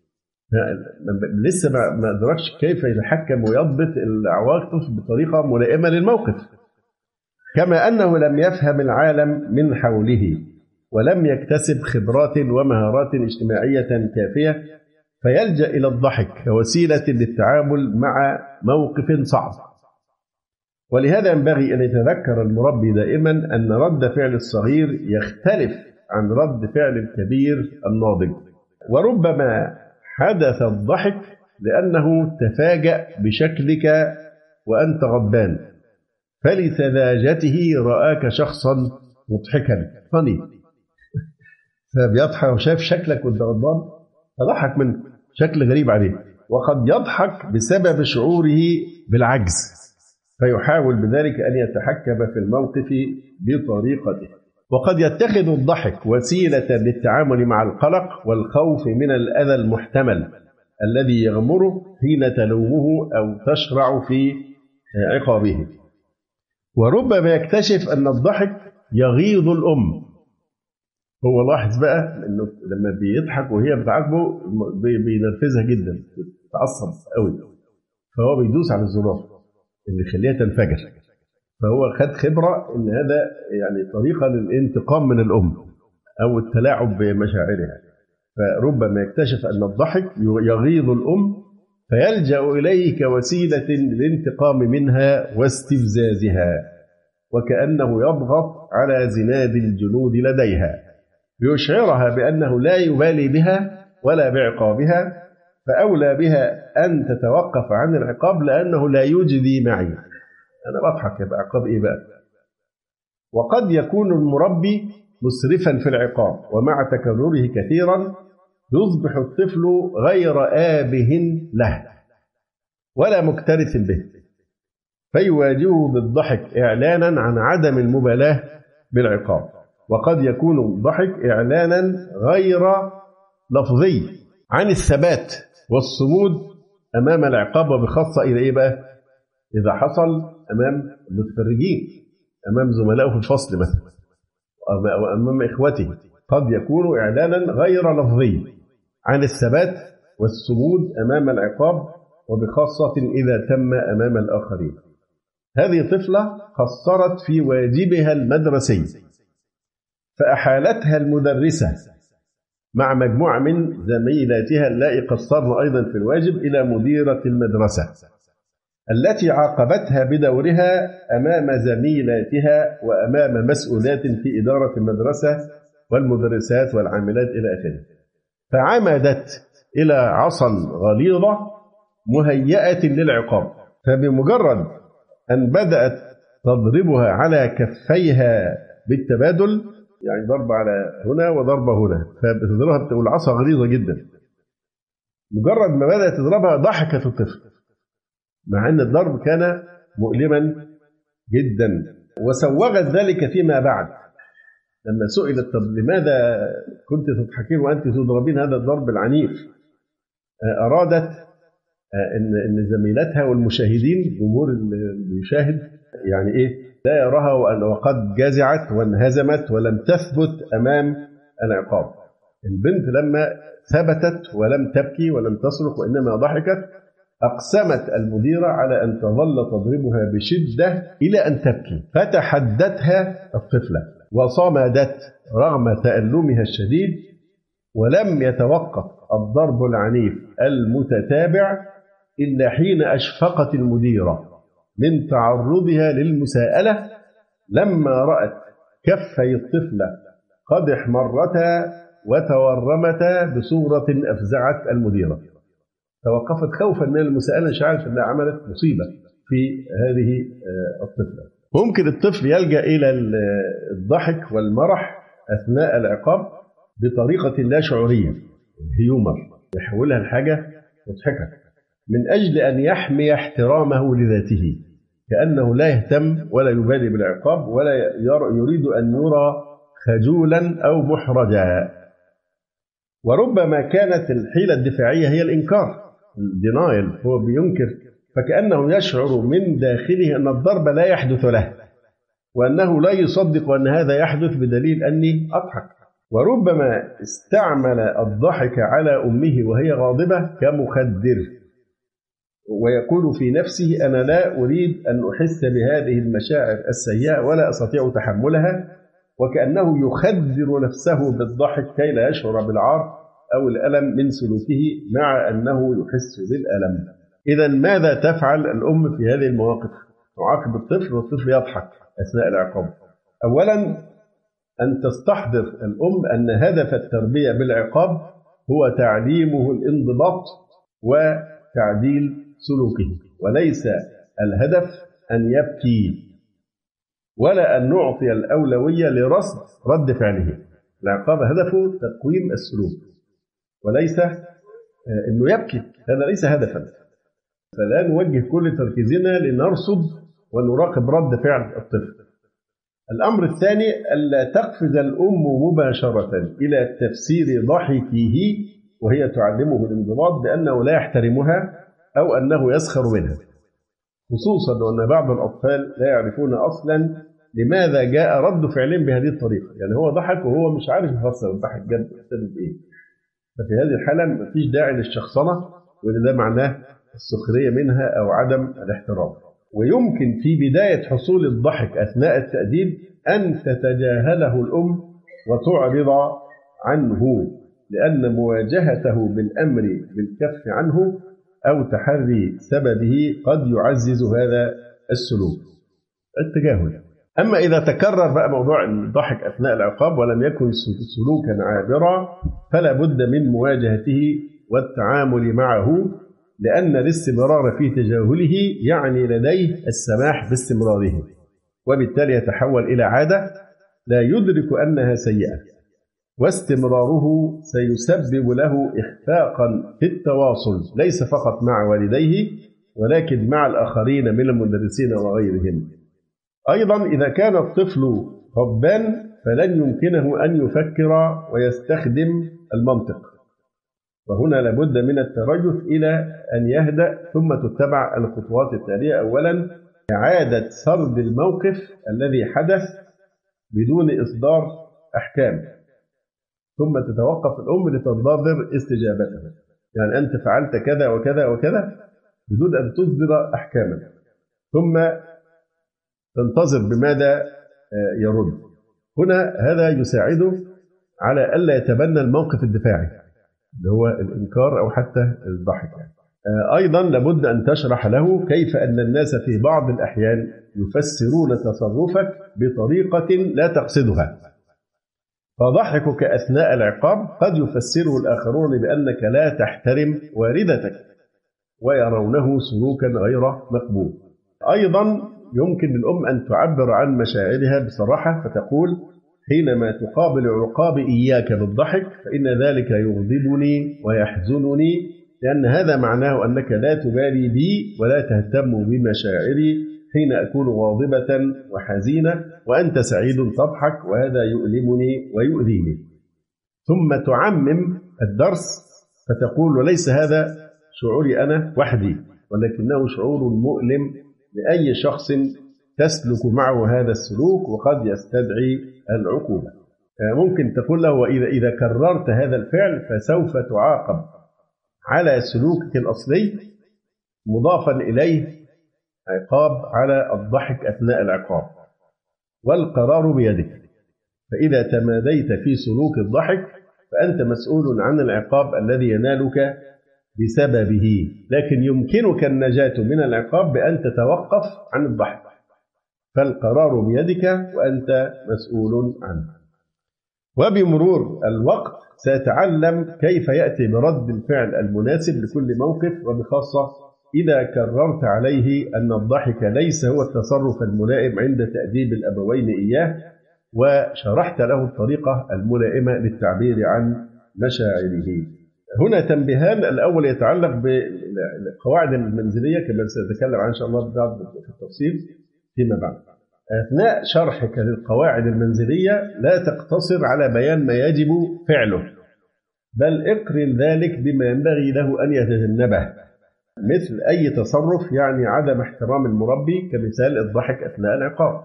[SPEAKER 1] لسه ما أدركش كيف يتحكم ويضبط العواطف بطريقة ملائمة للموقف، كما أنه لم يفهم العالم من حوله ولم يكتسب خبرات ومهارات اجتماعية كافية، فيلجأ إلى الضحك كوسيلة للتعامل مع موقف صعب. ولهذا ينبغي أن يتذكر المربي دائما أن رد فعل الصغير يختلف عن رد فعل الكبير الناضج، وربما حدث الضحك لأنه تفاجأ بشكلك وأنت غضبان، فلسذاجته رآك شخصا مضحكا فني فبيضحك وشاف شكلك وانت غضبان فضحك من شكل غريب عليه، وقد يضحك بسبب شعوره بالعجز فيحاول بذلك أن يتحكم في الموقف بطريقته. وقد يتخذ الضحك وسيلة للتعامل مع القلق والخوف من الأذى المحتمل الذي يغمره حين تلومه أو تشرع في عقابه. وربما يكتشف أن الضحك يغيظ الأم. هو لاحظ بقى أنه لما بيضحك وهي بتعاقبه بينرفزها جدا، بتتعصب قوي، فهو بيدوس على الزرار اللي يخليها تنفجر، فهو خد خبرة أن هذا يعني طريقة للانتقام من الأم أو التلاعب بمشاعرها. فربما يكتشف أن الضحك يغيظ الأم فيلجأ إليه كوسيلة للانتقام منها واستفزازها، وكأنه يضغط على زناد الجنود لديها ليشعرها بأنه لا يبالي بها ولا بعقابها، فأولى بها أن تتوقف عن العقاب لأنه لا يجدي معي. أنا بضحك، يبقى عقاب إيه بقى؟ وقد يكون المربي مسرفا في العقاب، ومع تكرره كثيرا يصبح الطفل غير آبه له ولا مكترث به، فيواجهه بالضحك إعلانا عن عدم المبالاة بالعقاب. وقد يكون الضحك إعلانا غير لفظي عن الثبات والصمود أمام العقاب، وبخاصة إذا إيه بقى؟ إذا حصل أمام المتفرجين، أمام زملائه في الفصل مثلا أو أمام إخوته. قد يكون إعلانا غير لفظي عن الثبات والصمود أمام العقاب، وبخاصة إذا تم أمام الآخرين. هذه طفلة قصرت في واجبها المدرسي فأحالتها المدرسة مع مجموعة من زميلاتها اللائي قصرن أيضا في الواجب إلى مديرة المدرسة التي عاقبتها بدورها أمام زميلاتها وأمام مسؤولات في إدارة المدرسة والمدرسات والعاملات إلى آخره، فعمدت إلى عصا غليظة مهيئة للعقاب. فبمجرد أن بدأت تضربها على كفيها بالتبادل، يعني ضربة على هنا وضربة هنا، فبتضربها والعصا غليظة جدا، مجرد ما بدأت تضربها ضحكت الطفل، مع أن الضرب كان مؤلما جدا. وسوغت ذلك فيما بعد لما سئلت طب لماذا كنت تضحكين وأنت تضربين هذا الضرب العنيف، أرادت إن زميلتها والمشاهدين الجمهور اللي بيشاهد يعني لا يراها وقد جزعت وانهزمت ولم تثبت أمام العقاب. البنت لما ثبتت ولم تبكي ولم تصرخ وإنما ضحكت، أقسمت المديرة على أن تظل تضربها بشدة إلى أن تبكي، فتحدتها الطفلة وصمدت رغم تألمها الشديد، ولم يتوقف الضرب العنيف المتتابع إلا حين أشفقت المديرة من تعرضها للمساءلة لما رأت كفي الطفلة قد احمرتا وتورمتا بصورة أفزعت المديرة. توقفت خوفا من المساءلة، شعرت أنها عملت مصيبة في هذه الطفلة. ممكن الطفل يلجأ إلى الضحك والمرح أثناء العقاب بطريقة لا شعورية، هيومر، يحولها لحاجة مضحكة من أجل أن يحمي احترامه لذاته، كأنه لا يهتم ولا يبالي بالعقاب ولا يريد أن يرى خجولا أو محرجا. وربما كانت الحيلة الدفاعية هي الإنكار، الدينايل، هو بينكر فكأنه يشعر من داخله أن الضرب لا يحدث له وأنه لا يصدق أن هذا يحدث بدليل أني أضحك. وربما استعمل الضحك على أمه وهي غاضبة كمخدر، ويقول في نفسه أنا لا أريد أن أحس بهذه المشاعر السيئة ولا أستطيع تحملها، وكأنه يخدر نفسه بالضحك كي لا يشعر بالعار أو الألم من سلوكه مع أنه يحس بالألم. إذا ماذا تفعل الأم في هذه المواقف؟ تعاقب الطفل والطفل يضحك أثناء العقاب. أولا أن تستحضر الأم أن هدف التربية بالعقاب هو تعليمه الانضباط وتعديل سلوكه، وليس الهدف أن يبكي ولا أن نعطي الأولوية لرصد رد فعله. العقاب هدفه تقويم السلوك وليس أنه يبكي، هذا ليس هدفا. فلا نوجه كل تركيزنا لنرصد ونراقب رد فعل الطفل. الأمر الثاني ألا تقفز الأم مباشرة إلى تفسير ضحكه وهي تعلمه الانضباط بأنه لا يحترمها أو أنه يسخر منها، خصوصا وأن بعض الأطفال لا يعرفون أصلا لماذا جاء رد فعلهم بهذه الطريقة. يعني هو ضحك وهو مش عارف يفسر الضحك جد بسبب إيه. ففي هذه الحالة مفيش داعي للشخصنة، وده معناه السخرية منها أو عدم الاحترام. ويمكن في بداية حصول الضحك أثناء التأديب أن تتجاهله الأم وتعرض عنه، لأن مواجهته بالأمر بالكف عنه أو تحري سببه قد يعزز هذا السلوك. التجاهل. أما إذا تكرر بقى موضوع الضحك أثناء العقاب ولم يكن سلوكا عابرا فلا بد من مواجهته والتعامل معه، لأن الاستمرار في تجاهله يعني لديه السماح باستمراره، وبالتالي يتحول إلى عادة لا يدرك أنها سيئة، واستمراره سيسبب له إخفاقا في التواصل ليس فقط مع والديه ولكن مع الآخرين من المدرسين وغيرهم. أيضا إذا كان الطفل غضبان فلن يمكنه أن يفكر ويستخدم المنطق، وهنا لابد من الترجث إلى أن يهدأ، ثم تتبع الخطوات التالية. أولا إعادة سرد الموقف الذي حدث بدون إصدار أحكام، ثم تتوقف الأم لتنتظر استجابتها. يعني أنت فعلت كذا وكذا وكذا بدون أن تصدر أحكاما، ثم تنتظر بماذا يرد. هنا هذا يساعده على ألا يتبنى الموقف الدفاعي اللي هو الإنكار أو حتى الضحك. أيضا لابد أن تشرح له كيف أن الناس في بعض الأحيان يفسرون تصرفك بطريقة لا تقصدها، فضحكك أثناء العقاب قد يفسره الآخرون بأنك لا تحترم والدتك ويرونه سلوكا غير مقبول. أيضا يمكن للأم أن تعبر عن مشاعرها بصراحة فتقول حينما تقابل عقابي إياك بالضحك فإن ذلك يغضبني ويحزنني، لأن هذا معناه أنك لا تبالي بي ولا تهتم بمشاعري حين أكون غاضبة وحزينة وأنت سعيد تضحك وهذا يؤلمني ويؤذيني. ثم تعمم الدرس فتقول وليس هذا شعوري أنا وحدي، ولكنه شعور مؤلم لأي شخص تسلك معه هذا السلوك وقد يستدعي العقوبة. ممكن تقول له وإذا كررت هذا الفعل فسوف تعاقب على سلوكك الأصلي، مضافا إليه عقاب على الضحك أثناء العقاب، والقرار بيدك. فإذا تماديت في سلوك الضحك فأنت مسؤول عن العقاب الذي ينالك بسببه، لكن يمكنك النجاة من العقاب بأن تتوقف عن الضحك، فالقرار بيدك وأنت مسؤول عنه. وبمرور الوقت سيتعلم كيف يأتي برد الفعل المناسب لكل موقف، وبخاصة إذا كررت عليه أن الضحك ليس هو التصرف الملائم عند تأديب الأبوين إياه، وشرحت له الطريقة الملائمة للتعبير عن مشاعره. هنا تنبيهان: الأول يتعلق بالقواعد المنزلية كما سنتكلم عنها إن شاء الله في التفصيل فيما بعد. أثناء شرحك للقواعد المنزلية لا تقتصر على بيان ما يجب فعله، بل اقرن ذلك بما ينبغي له أن يتجنبه، مثل أي تصرف يعني عدم احترام المربي كمثال الضحك أثناء العقاب.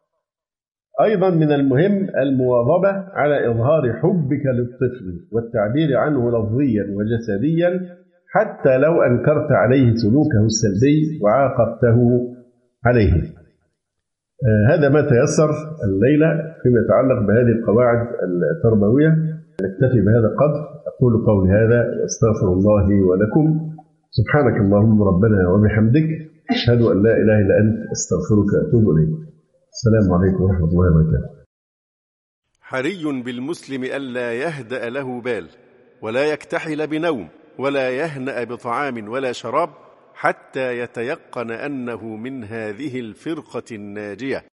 [SPEAKER 1] أيضا من المهم المواظبة على إظهار حبك للطفل والتعبير عنه لفظيا وجسديا حتى لو أنكرت عليه سلوكه السلبي وعاقبته عليه. هذا ما تيسر الليلة فيما يتعلق بهذه القواعد التربوية. نكتفي بهذا القدر. أقول قولي هذا وأستغفر الله لي ولكم. سبحانك اللهم ربنا وبحمدك، أشهد أن لا إله إلا أنت، أستغفرك وأتوب إليك. السلام عليكم ورحمة الله وبركاته.
[SPEAKER 2] حري بالمسلم ألا يهدأ له بال، ولا يكتحل بنوم، ولا يهنأ بطعام ولا شراب، حتى يتيقن أنه من هذه الفرقة الناجية.